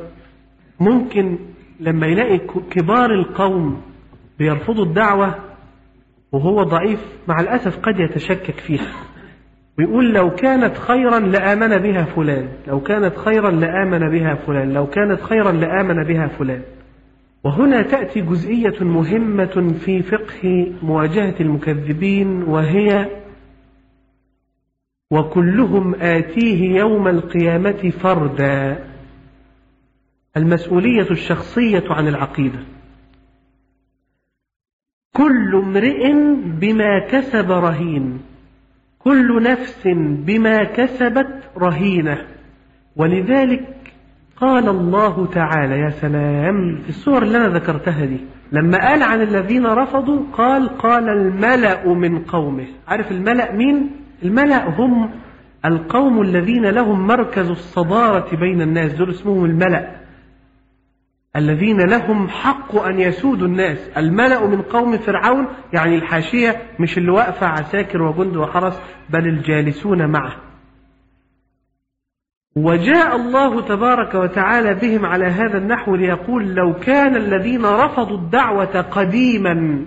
Speaker 1: ممكن لما يلاقي كبار القوم بيرفضوا الدعوة وهو ضعيف مع الأسف قد يتشكك فيها ويقول لو كانت خيرا لآمن بها فلان، لو كانت خيرا لآمن بها فلان، لو كانت خيرا لآمن بها فلان. وهنا تأتي جزئية مهمة في فقه مواجهة المكذبين، وهي وكلهم آتيه يوم القيامة فردا. المسؤولية الشخصية عن العقيدة. كل امرئ بما كسب رهين، كل نفس بما كسبت رهينة. ولذلك قال الله تعالى يا سلام في السور اللي أنا ذكرتها دي، لما قال عن الذين رفضوا قال قال الملأ من قومه. عارف الملأ مين؟ الملأ هم القوم الذين لهم مركز الصدارة بين الناس، دول اسمهم الملأ الذين لهم حق أن يسودوا الناس. الملأ من قوم فرعون يعني الحاشية، مش اللي واقفة عساكر وجند وحرس، بل الجالسون معه. وجاء الله تبارك وتعالى بهم على هذا النحو ليقول لو كان الذين رفضوا الدعوة قديما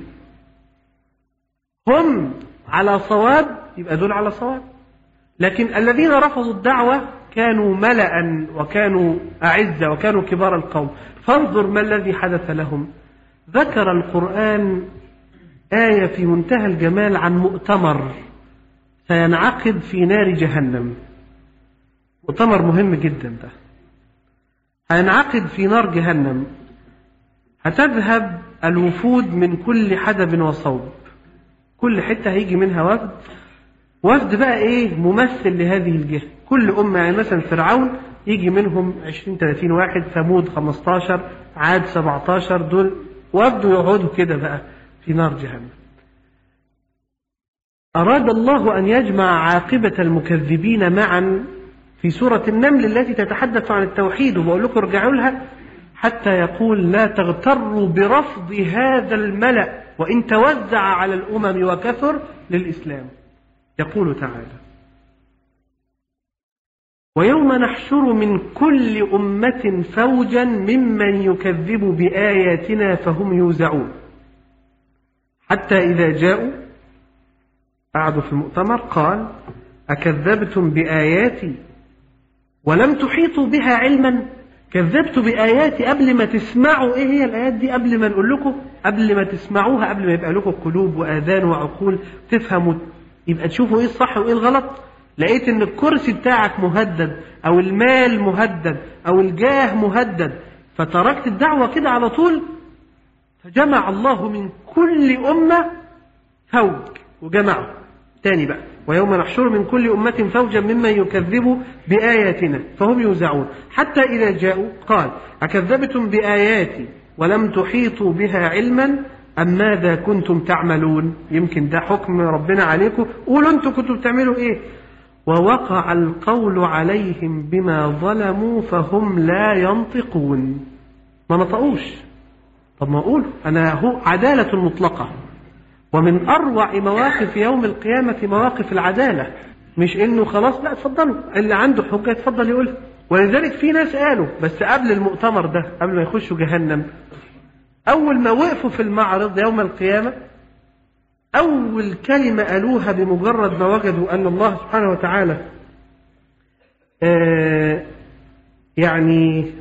Speaker 1: هم على صواب يبقى دول على صواب، لكن الذين رفضوا الدعوة كانوا ملأ وكانوا أعزة وكانوا كبار القوم. فانظر ما الذي حدث لهم. ذكر القرآن آية في منتهى الجمال عن مؤتمر سينعقد في نار جهنم. مؤتمر مهم جدا ده هينعقد في نار جهنم. هتذهب الوفود من كل حدب وصوب، كل حتة هيجي منها وفد. وفد بقى ايه ممثل لهذه الجهة. كل أمة يعني مثلا فرعون يجي منهم عشرين ثلاثين واحد، ثمود خمستاشر، عاد سبعتاشر، دول وفد يقعدوا كده بقى في نار جهنم. أراد الله أن يجمع عاقبة المكذبين معا في سورة النمل التي تتحدث عن التوحيد، وبقول لكم ارجعوا لها حتى يقول لا تغتروا برفض هذا الملأ وإن توزع على الأمم وكثر للإسلام. يقول تعالى ويوم نحشر من كل أمة فوجا ممن يكذب بآياتنا فهم يوزعون. حتى إذا جاءوا قعدوا في المؤتمر قال أكذبتم بآياتي ولم تحيطوا بها علما؟ كذبتوا بآياتي قبل ما تسمعوا إيه هي الآيات دي، قبل ما نقول لكم، قبل ما تسمعوها، قبل ما يبقى لكم قلوب وآذان وعقول تفهموا يبقى تشوفوا إيه الصح وإيه الغلط. لقيت إن الكرسي بتاعك مهدد أو المال مهدد أو الجاه مهدد فتركت الدعوة كده على طول. فجمع الله من كل أمة فوج وجمعه تاني بقى. ويوم نحشر من كل أمة فوجا ممن يكذب بآياتنا فهم يوزعون. حتى إذا جاءوا قال أكذبتم بآياتي ولم تحيطوا بها علما أم ماذا كنتم تعملون؟ يمكن ده حكم ربنا عليكم، قولوا أنتم كنتم بتعملوا إيه. ووقع القول عليهم بما ظلموا فهم لا ينطقون. ما نطقوش. طب ما أقول أنا هو عدالة مطلقة، ومن أروع مواقف يوم القيامة مواقف العدالة، مش إنه خلاص لا اتفضلوا اللي عنده حجة يتفضل يقولها. ولذلك في ناس قالوا بس قبل المؤتمر ده، قبل ما يخشوا جهنم، أول ما وقفوا في المعرض يوم القيامة أول كلمة قالوها بمجرد ما وجدوا أن الله سبحانه وتعالى آه يعني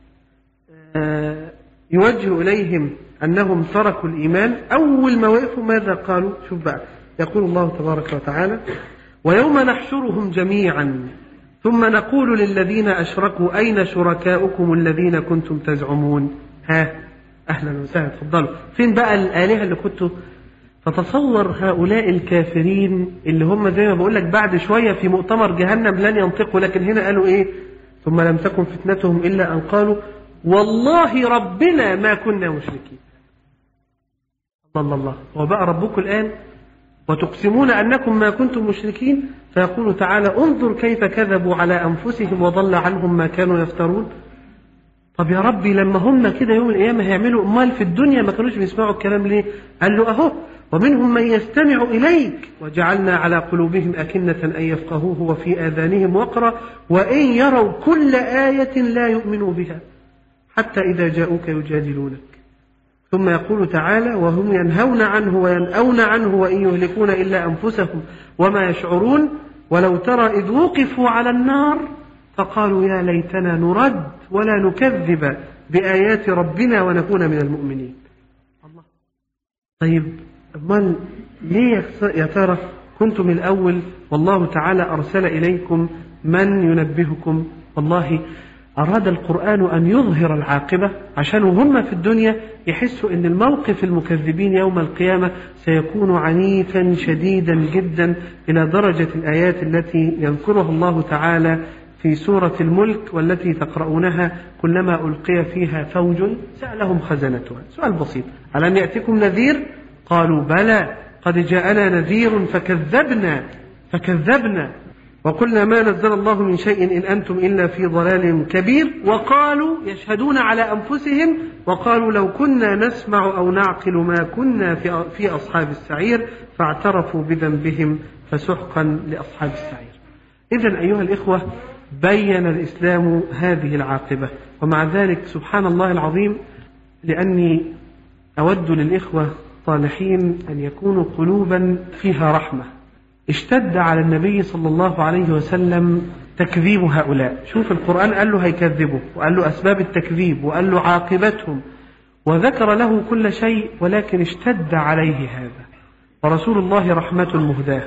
Speaker 1: آه يوجه إليهم أنهم تركوا الإيمان، أول ما وقفوا ماذا قالوا؟ شوف بقى، يقول الله تبارك وتعالى ويوم نحشرهم جميعا ثم نقول للذين أشركوا أين شركاؤكم الذين كنتم تزعمون؟ ها أهلا وسهلا تفضلوا، فين بقى الآلهة اللي كنتوا؟ فتصور هؤلاء الكافرين اللي هم زي ما بقول لك بعد شوية في مؤتمر جهنم لن ينطقوا، لكن هنا قالوا إيه؟ ثم لم تكن فتنتهم إلا أن قالوا والله ربنا ما كنا مشركين. الله الله، وبقى ربكم الآن وتقسمون أنكم ما كنتم مشركين. فيقول تعالى انظر كيف كذبوا على أنفسهم وضل عنهم ما كانوا يفترون. طب يا ربي لما هم كده يوم القيامة هيعملوا أمال في الدنيا ما كانوش بيسمعوا الكلام ليه؟ قال له أهو ومنهم من يستمع إليك وجعلنا على قلوبهم أكنة أن يفقهوه وفي آذانهم وقرا وإن يروا كل آية لا يؤمنوا بها حتى إذا جاءوك يجادلونك. ثم يقول تعالى وهم ينهون عنه وينأون عنه وإن يهلكون إلا أنفسهم وما يشعرون ولو ترى إذ وقفوا على النار فقالوا يا ليتنا نرد ولا نكذب بآيات ربنا ونكون من المؤمنين. الله. طيب أمال ليه يا ترى كنتم الأول والله تعالى أرسل إليكم من ينبهكم؟ والله أراد القرآن أن يظهر العاقبة عشان هم في الدنيا يحسوا أن الموقف المكذبين يوم القيامة سيكون عنيفا شديدا جدا إلى درجة الآيات التي يذكرها الله تعالى في سورة الملك والتي تقرؤونها كلما ألقي فيها فوج سألهم خزنتها. سؤال بسيط، ألم يأتكم نذير؟ قالوا بلى قد جاءنا نذير فكذبنا فكذبنا وقلنا ما نزل الله من شيء إن أنتم إلا في ضلال كبير. وقالوا يشهدون على أنفسهم وقالوا لو كنا نسمع أو نعقل ما كنا في, في أصحاب السعير فاعترفوا بذنبهم فسحقا لأصحاب السعير. إذن أيها الإخوة بين الإسلام هذه العاقبة، ومع ذلك سبحان الله العظيم لأني أود للإخوة الصالحين أن يكونوا قلوبا فيها رحمة. اشتد على النبي صلى الله عليه وسلم تكذيب هؤلاء. شوف القرآن قال له هيكذبه وقال له أسباب التكذيب وقال له عاقبتهم وذكر له كل شيء، ولكن اشتد عليه هذا. ورسول الله رحمة مهداة،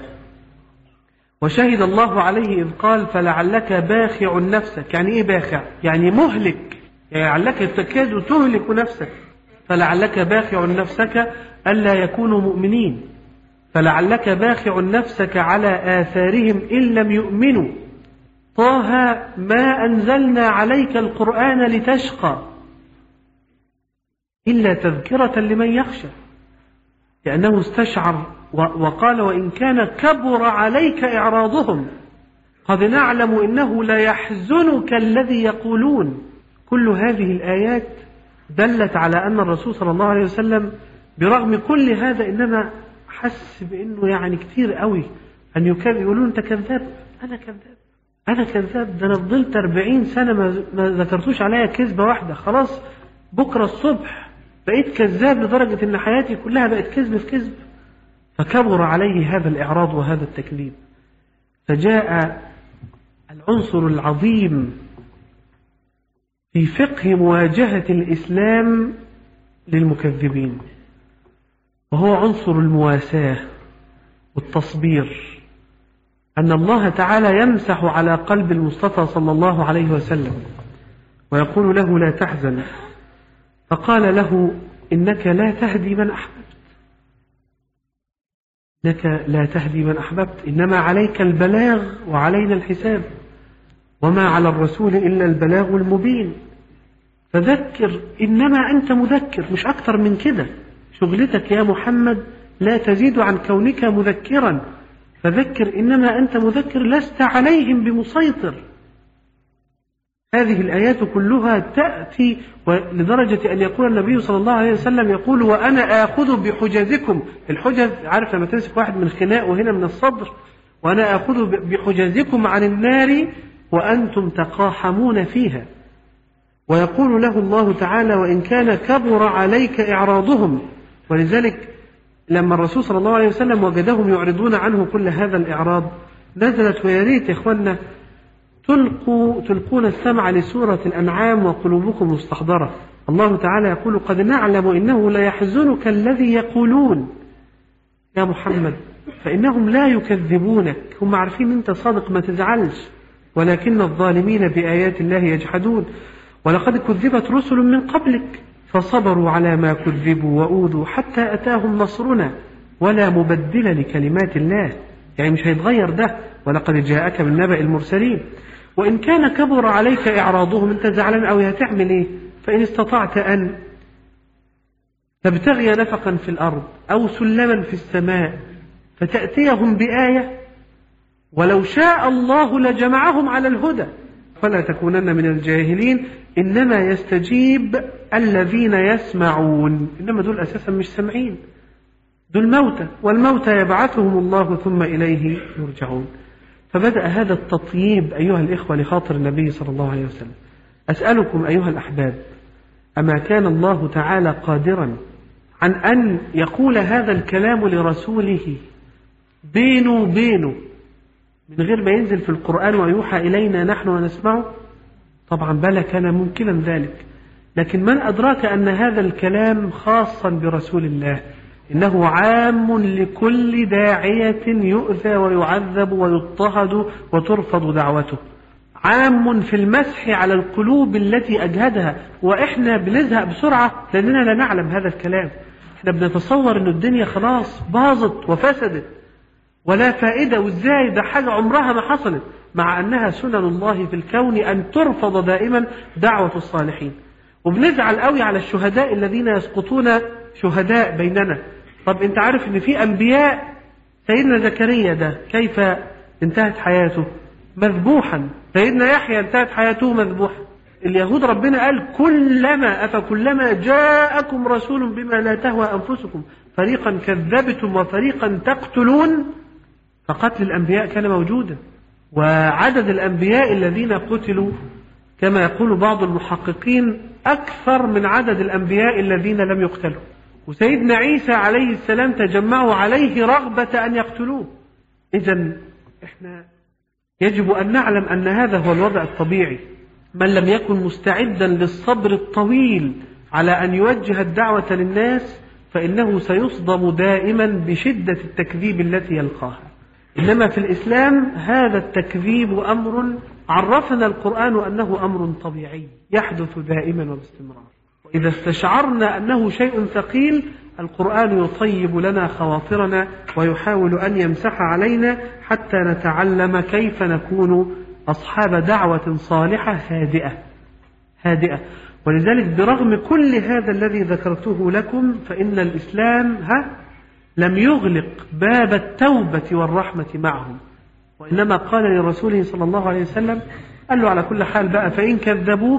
Speaker 1: وشهد الله عليه إذ قال فلعلك باخع نفسك. يعني إيه باخع؟ يعني مهلك، يعني لعلك تكاد تهلك نفسك. فلعلك باخع نفسك ألا يكونوا مؤمنين، فلعلك باخع نفسك على آثارهم إن لم يؤمنوا. طه ما أنزلنا عليك القرآن لتشقى إلا تذكرة لمن يخشى، لأنه استشعر وقال وإن كان كبر عليك إعراضهم قد نعلم إنه لا يحزنك الذي يقولون. كل هذه الآيات دلت على أن الرسول صلى الله عليه وسلم برغم كل هذا إنما حس بأنه يعني كتير قوي أن يكذب، يقولون أنت كذاب، أنا كذاب، أنا كذاب، ده أنا فضلت أربعين سنة ما ذكرتوش عليا كذبة واحدة، خلاص بكرة الصبح بقيت كذاب لدرجة إن حياتي كلها بقت كذب في كذب. فكبر عليه هذا الإعراض وهذا التكذيب. فجاء العنصر العظيم في فقه مواجهة الإسلام للمكذبين، وهو عنصر المواساة والتصبير. أن الله تعالى يمسح على قلب المصطفى صلى الله عليه وسلم ويقول له لا تحزن، فقال له إنك لا تهدي من أحببت، إنك لا تهدي من أحببت، إنما عليك البلاغ وعلينا الحساب، وما على الرسول إلا البلاغ المبين. فذكر، إنما أنت مذكر، مش أكتر من كده. شغلتك يا محمد لا تزيد عن كونك مذكرا، فذكر إنما أنت مذكر، لست عليهم بمسيطر. هذه الآيات كلها تأتي لدرجة أن يقول النبي صلى الله عليه وسلم يقول وأنا آخذ بحجزكم. الحجز، عارف لما تمسك واحد من خناق وهنا من الصدر، وأنا آخذ بحجزكم عن النار وأنتم تقاحمون فيها. ويقول له الله تعالى وإن كان كبر عليك إعراضهم. ولذلك لما الرسول صلى الله عليه وسلم وجدهم يعرضون عنه كل هذا الإعراض، نزلت ويا ريت يا إخوانا تلقوا تلقون السمع لسورة الأنعام وقلوبكم مستحضرة. الله تعالى يقول قد نعلم إنه لا يحزنك الذي يقولون يا محمد، فإنهم لا يكذبونك، هم عارفين أنت صادق ما تزعلش، ولكن الظالمين بآيات الله يجحدون. ولقد كذبت رسل من قبلك فصبروا على ما كذبوا وأوذوا حتى أتاهم نصرنا ولا مبدل لكلمات الله. يعني مش هيتغير ده، ولقد جاءك من نبأ المرسلين. وإن كان كبر عليك إعراضهم، أنت زعلان أوي، هتعمل إيه؟ فإن استطعت أن تبتغي نفقا في الأرض أو سلما في السماء فتأتيهم بآية، ولو شاء الله لجمعهم على الهدى فلا تكونن من الجاهلين. إنما يستجيب الذين يسمعون، إنما دول أساسا مش سمعين، دول موتى، والموتى يبعثهم الله ثم إليه يرجعون. فبدأ هذا التطييب أيها الإخوة لخاطر النبي صلى الله عليه وسلم. أسألكم أيها الأحباب، أما كان الله تعالى قادرا عن أن يقول هذا الكلام لرسوله بينه وبينه من غير ما ينزل في القرآن ويوحى إلينا نحن ونسمعه؟ طبعا بلى، كان ممكنا ذلك. لكن من أدراك أن هذا الكلام خاصا برسول الله، إنه عام لكل داعية يؤذى ويعذب ويضطهد وترفض دعوته، عام في المسح على القلوب التي أجهدها. وإحنا بنزهق بسرعة لأننا لا نعلم هذا الكلام. إحنا بنتصور أن الدنيا خلاص باظت وفسدت ولا فائدة، وإزاي ده حاجة عمرها ما حصلت، مع أنها سنن الله في الكون أن ترفض دائما دعوة الصالحين. وبنزعل قوي على الشهداء الذين يسقطون شهداء بيننا. طب أنت عارف أن في أنبياء، سيدنا زكريا ده كيف انتهت حياته؟ مذبوحا. سيدنا يحيى انتهت حياته مذبوحا. اليهود ربنا قال كلما أفكلما جاءكم رسول بما لا تهوى أنفسكم فريقا كذبتم وفريقا تقتلون. فقتل الأنبياء كان موجودا، وعدد الأنبياء الذين قتلوا كما يقول بعض المحققين أكثر من عدد الأنبياء الذين لم يقتلوا. وسيدنا عيسى عليه السلام تجمعوا عليه رغبة أن يقتلوه. إذن إحنا يجب أن نعلم أن هذا هو الوضع الطبيعي. من لم يكن مستعدا للصبر الطويل على أن يوجه الدعوة للناس فإنه سيصدم دائما بشدة التكذيب التي يلقاها. إنما في الإسلام هذا التكذيب أمر عرفنا القرآن أنه أمر طبيعي يحدث دائما وباستمرار. وإذا استشعرنا أنه شيء ثقيل القرآن يطيب لنا خواطرنا ويحاول أن يمسح علينا حتى نتعلم كيف نكون أصحاب دعوة صالحة هادئة هادئة. ولذلك برغم كل هذا الذي ذكرته لكم فإن الإسلام ها لم يغلق باب التوبة والرحمة معهم، وإنما قال لرسوله صلى الله عليه وسلم، قال له على كل حال بقى فإن كذبوك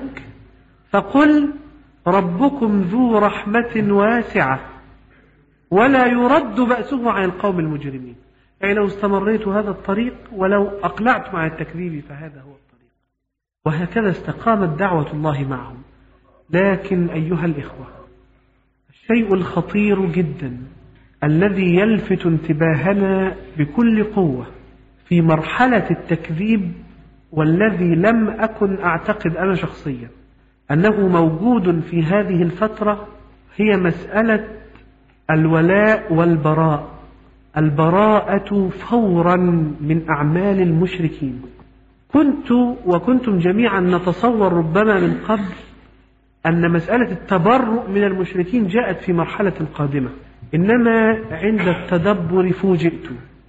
Speaker 1: فقل ربكم ذو رحمة واسعة ولا يرد بأسه عن القوم المجرمين. يعني لو استمريت هذا الطريق ولو أقلعت مع التكذيب فهذا هو الطريق. وهكذا استقامت دعوة الله معهم. لكن أيها الإخوة، الشيء الخطير جدا الذي يلفت انتباهنا بكل قوة في مرحلة التكذيب، والذي لم أكن أعتقد أنا شخصيا أنه موجود في هذه الفترة، هي مسألة الولاء والبراء. البراءة فورا من أعمال المشركين. كنت وكنتم جميعا نتصور ربما من قبل أن مسألة التبرؤ من المشركين جاءت في مرحلة قادمة، إنما عند التدبر فوجئت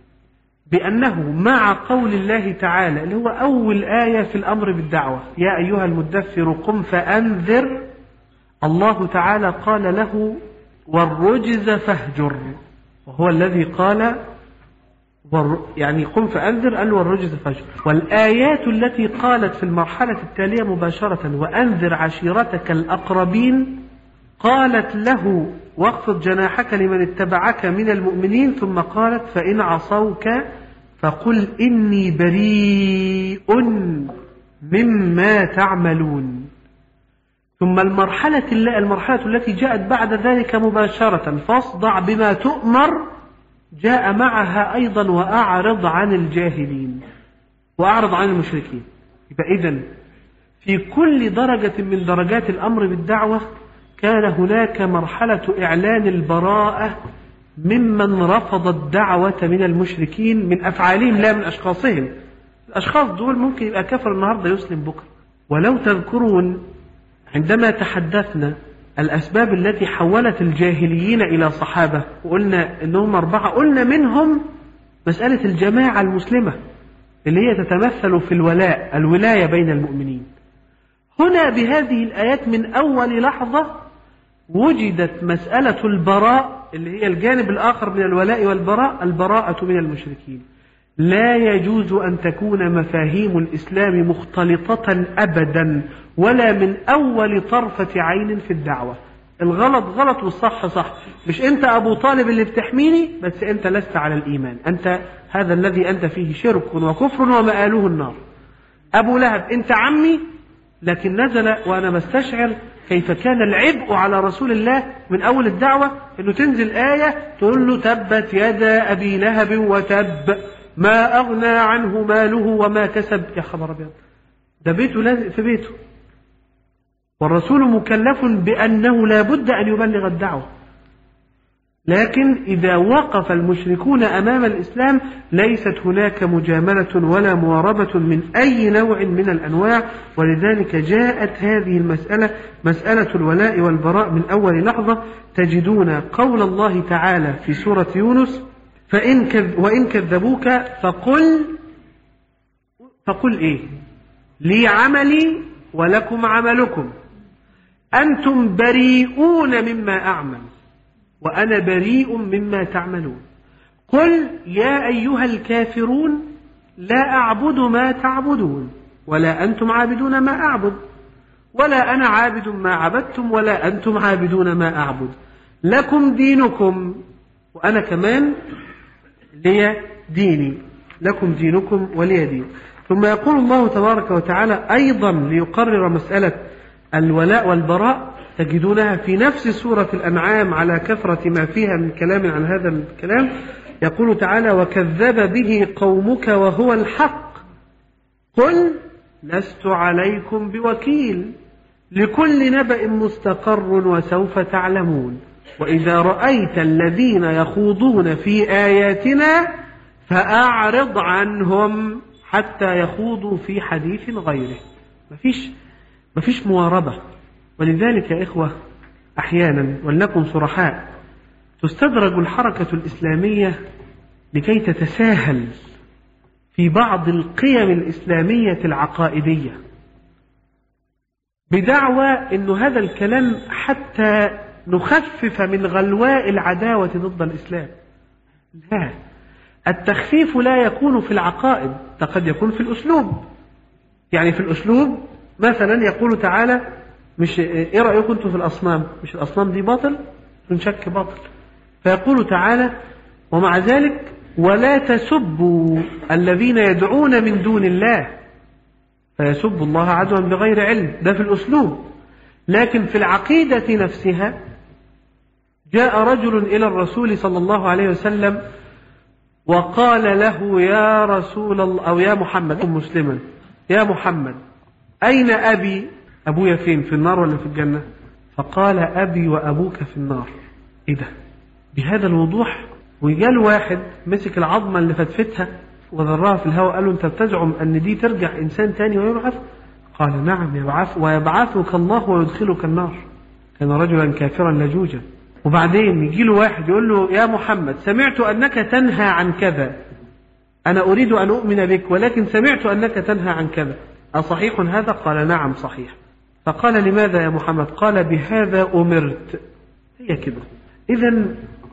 Speaker 1: بأنه مع قول الله تعالى اللي هو أول آية في الأمر بالدعوة، يا أيها المدثر قم فأنذر، الله تعالى قال له والرجز فاهجر، وهو الذي قال يعني قم فأنذر قال والرجز فاهجر. والآيات التي قالت في المرحلة التالية مباشرة وأنذر عشيرتك الأقربين قالت له واخفض جناحك لمن اتبعك من المؤمنين، ثم قالت فإن عصوك فقل إني بريء مما تعملون. ثم المرحلة المرحلة التي جاءت بعد ذلك مباشرة فاصدع بما تؤمر، جاء معها أيضا وأعرض عن الجاهلين وأعرض عن المشركين. يبقى إذن في كل درجة من درجات الأمر بالدعوة كان هناك مرحلة إعلان البراءة ممن رفض الدعوة من المشركين من أفعالهم لا من أشخاصهم. الأشخاص دول ممكن يبقى كفر النهاردة يسلم بكرة. ولو تذكرون عندما تحدثنا الأسباب التي حولت الجاهليين إلى صحابة وقلنا إنهم أربعة، قلنا منهم مسألة الجماعة المسلمة اللي هي تتمثل في الولاء، الولاية بين المؤمنين. هنا بهذه الآيات من أول لحظة وجدت مسألة البراء اللي هي الجانب الآخر من الولاء والبراء، البراءة من المشركين. لا يجوز أن تكون مفاهيم الإسلام مختلطة أبدا ولا من أول طرفة عين في الدعوة. الغلط غلط والصح صح. مش أنت أبو طالب اللي بتحميني، بس أنت لست على الإيمان، أنت هذا الذي أنت فيه شرك وكفر ومآله النار. أبو لهب أنت عمي، لكن نزل وأنا بستشعر كيف كان العبء على رسول الله من أول الدعوة أنه تنزل آية تقول له تبت يدا أبي لهب وتب ما أغنى عنه ماله وما كسب. يا خبر أبيض، ده بيته لازق في بيته، والرسول مكلف بأنه لا بد أن يبلغ الدعوة. لكن إذا وقف المشركون أمام الإسلام ليست هناك مجاملة ولا مواربة من أي نوع من الأنواع. ولذلك جاءت هذه المسألة مسألة الولاء والبراء من أول لحظة. تجدون قول الله تعالى في سورة يونس فإن كذ وإن كذبوك فقل فقل إيه لي عملي ولكم عملكم أنتم بريئون مما أعمل وأنا بريء مما تعملون. قل يا أيها الكافرون لا أعبد ما تعبدون ولا أنتم عابدون ما أعبد ولا أنا عابد ما عبدتم ولا أنتم عابدون ما أعبد لكم دينكم وأنا كمان لي ديني لكم دينكم ولي دين. ثم يقول الله تبارك وتعالى أيضا ليقرر مسألة الولاء والبراء، تجدونها في نفس سورة الأنعام على كثرة ما فيها من كلام عن هذا الكلام. يقول تعالى وكذب به قومك وهو الحق قل لست عليكم بوكيل لكل نبأ مستقر وسوف تعلمون وإذا رأيت الذين يخوضون في آياتنا فأعرض عنهم حتى يخوضوا في حديث غيره. مفيش مفيش مواربة. ولذلك يا إخوة أحيانا ولنكن صرحاء تستدرج الحركة الإسلامية لكي تتساهل في بعض القيم الإسلامية العقائدية بدعوى أن هذا الكلام حتى نخفف من غلواء العداوة ضد الإسلام. لا، التخفيف لا يكون في العقائد، قد يكون في الأسلوب. يعني في الأسلوب مثلا يقول تعالى مش إيه رأيكم أنتم في الأصنام؟ مش الأصنام دي باطل؟ تنشك باطل. فيقول تعالى ومع ذلك ولا تسبوا الذين يدعون من دون الله فيسبوا الله عدوا بغير علم. ده في الأسلوب. لكن في العقيدة نفسها جاء رجل إلى الرسول صلى الله عليه وسلم وقال له يا رسول الله أو يا محمد مسلما يا محمد أين أبي؟ أبويا فين؟ في النار ولا في الجنة؟ فقال أبي وأبوك في النار. إيه ده؟ بهذا الوضوح. وجال واحد مسك العظمة اللي فتفتها وذرها في الهواء قال له أنت بتزعم أن دي ترجع إنسان تاني ويبعث؟ قال نعم يبعث ويبعثك الله ويدخلك النار. كان رجلا كافرا لجوجا. وبعدين يجي له واحد يقول له يا محمد سمعت أنك تنهى عن كذا، أنا أريد أن أؤمن بك ولكن سمعت أنك تنهى عن كذا، أصحيح هذا؟ قال نعم صحيح. فقال لماذا يا محمد؟ قال بهذا أمرت. هي كده. إذن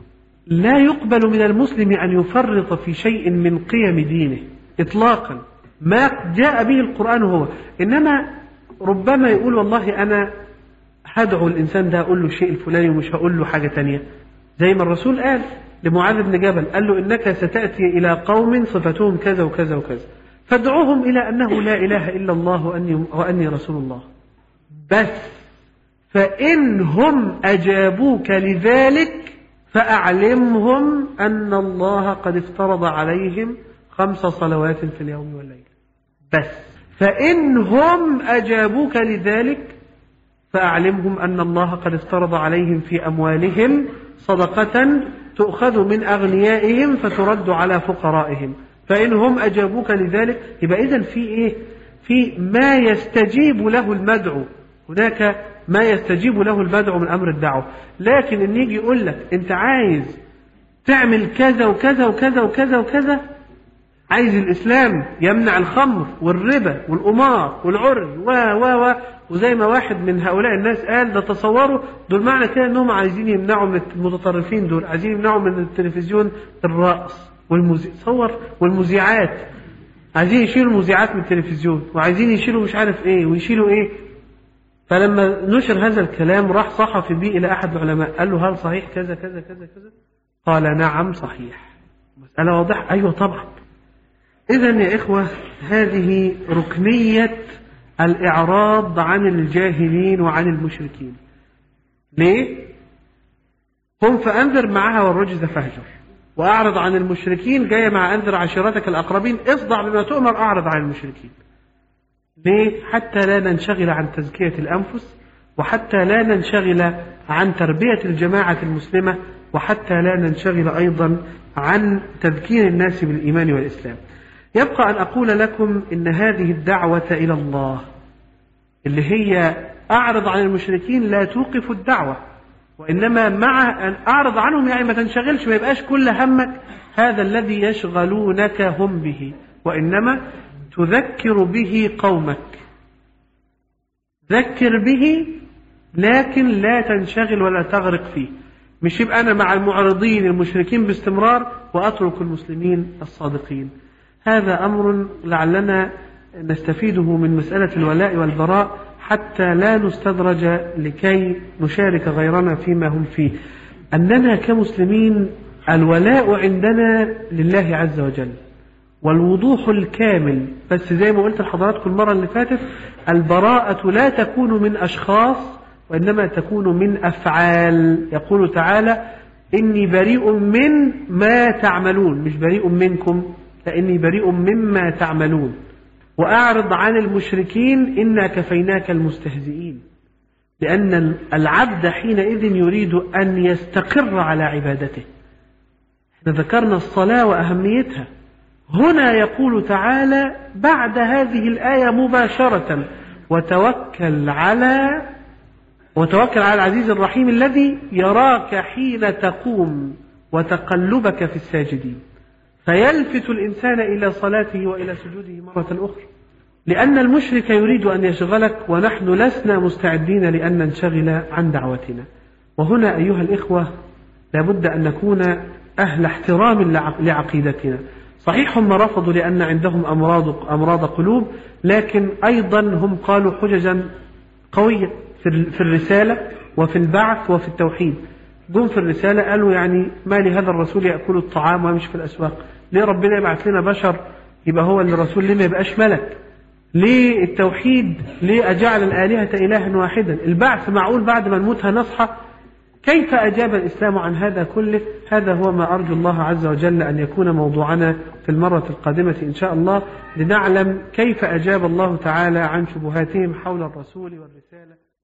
Speaker 1: لا يقبل من المسلم أن يفرط في شيء من قيم دينه إطلاقا، ما جاء به القرآن هو. إنما ربما يقول والله أنا هدعو الإنسان ده أقول له الشيء الفلاني ومش هقول له حاجة تانية، زي ما الرسول قال لمعاذ بن جبل قال له إنك ستأتي إلى قوم صفتهم كذا وكذا وكذا فادعوهم إلى أنه لا إله إلا الله وأني, وأني رسول الله بس، فإن هم أجابوك لذلك فأعلمهم أن الله قد افترض عليهم خمس صلوات في اليوم والليلة بس، فإن هم أجابوك لذلك فأعلمهم أن الله قد افترض عليهم في أموالهم صدقة تؤخذ من أغنيائهم فترد على فقرائهم، فإن هم أجابوك لذلك. يبقى إذن في إيه؟ في ما يستجيب له المدعو، هناك ما يستجيب له المدعو من أمر الدعوة. لكن إن يجي يقول لك أنت عايز تعمل كذا وكذا وكذا وكذا وكذا، عايز الإسلام يمنع الخمر والربا والقمار والعري و و و وزي ما واحد من هؤلاء الناس قال ده تصوروا دول معنى كده أنهم عايزين يمنعوا من المتطرفين دول، عايزين يمنعوا من التلفزيون الرقص والمذيع صور والمذيعات، عايزين يشيلوا المذيعات من التلفزيون وعايزين يشيلوا مش عارف إيه ويشيلوا إيه. فلما نشر هذا الكلام راح صحفي به إلى أحد العلماء قال له هل صحيح كذا كذا كذا كذا؟ قال نعم صحيح. مسألة واضحة. أيوة طبعا. إذن يا إخوة هذه ركنية الإعراض عن الجاهلين وعن المشركين. ليه؟ قم فأنذر معها والرجز فاهجر، وأعرض عن المشركين جاية مع أنذر عشيرتك الأقربين، اصدع بما تؤمر أعرض عن المشركين. ليه؟ حتى لا ننشغل عن تزكية الأنفس، وحتى لا ننشغل عن تربية الجماعة المسلمة، وحتى لا ننشغل أيضا عن تذكير الناس بالإيمان والإسلام. يبقى أن أقول لكم إن هذه الدعوة إلى الله اللي هي أعرض عن المشركين لا توقف الدعوة، وإنما مع أن أعرض عنهم يعني ما تنشغلش، ما يبقاش كل همك هذا الذي يشغلونك هم به، وإنما تذكر به قومك. ذكر به لكن لا تنشغل ولا تغرق فيه، مش يبقى أنا مع المعرضين المشركين باستمرار وأترك المسلمين الصادقين. هذا أمر لعلنا نستفيده من مسألة الولاء والبراء حتى لا نستدرج لكي نشارك غيرنا فيما هم فيه. أننا كمسلمين الولاء عندنا لله عز وجل والوضوح الكامل، بس زي ما قلت لحضراتكم المرة اللي فاتت البراءة لا تكون من أشخاص وإنما تكون من أفعال. يقول تعالى إني بريء من ما تعملون، مش بريء منكم، فإني بريء مما تعملون. وأعرض عن المشركين إنا كفيناك المستهزئين، لأن العبد حينئذ يريد أن يستقر على عبادته. احنا ذكرنا الصلاة وأهميتها، هنا يقول تعالى بعد هذه الآية مباشرة وتوكل على وتوكل على العزيز الرحيم الذي يراك حين تقوم وتقلبك في الساجدين، فيلفت الإنسان إلى صلاته وإلى سجوده مرة أخرى، لأن المشرك يريد أن يشغلك ونحن لسنا مستعدين لأن ننشغل عن دعوتنا. وهنا أيها الإخوة لابد أن نكون أهل احترام لعقيدتنا. صحيح هم رفضوا لأن عندهم أمراض, أمراض قلوب، لكن أيضا هم قالوا حججا قوية في الرسالة وفي البعث وفي التوحيد، جم في الرسالة قالوا يعني ما لهذا الرسول يأكل الطعام ويمشي في الأسواق؟ ليه ربنا يبعث لنا بشر يبقى هو اللي رسول؟ ليه ما يبقاش ملك؟ ليه التوحيد؟ ليه أجعل الآلهة إلها واحدا؟ البعث معقول بعد ما نموت هنصحى؟ كيف أجاب الإسلام عن هذا كله؟ هذا هو ما أرجو الله عز وجل أن يكون موضوعنا في المرة القادمة إن شاء الله، لنعلم كيف أجاب الله تعالى عن شبهاتهم حول الرسول والرسالة.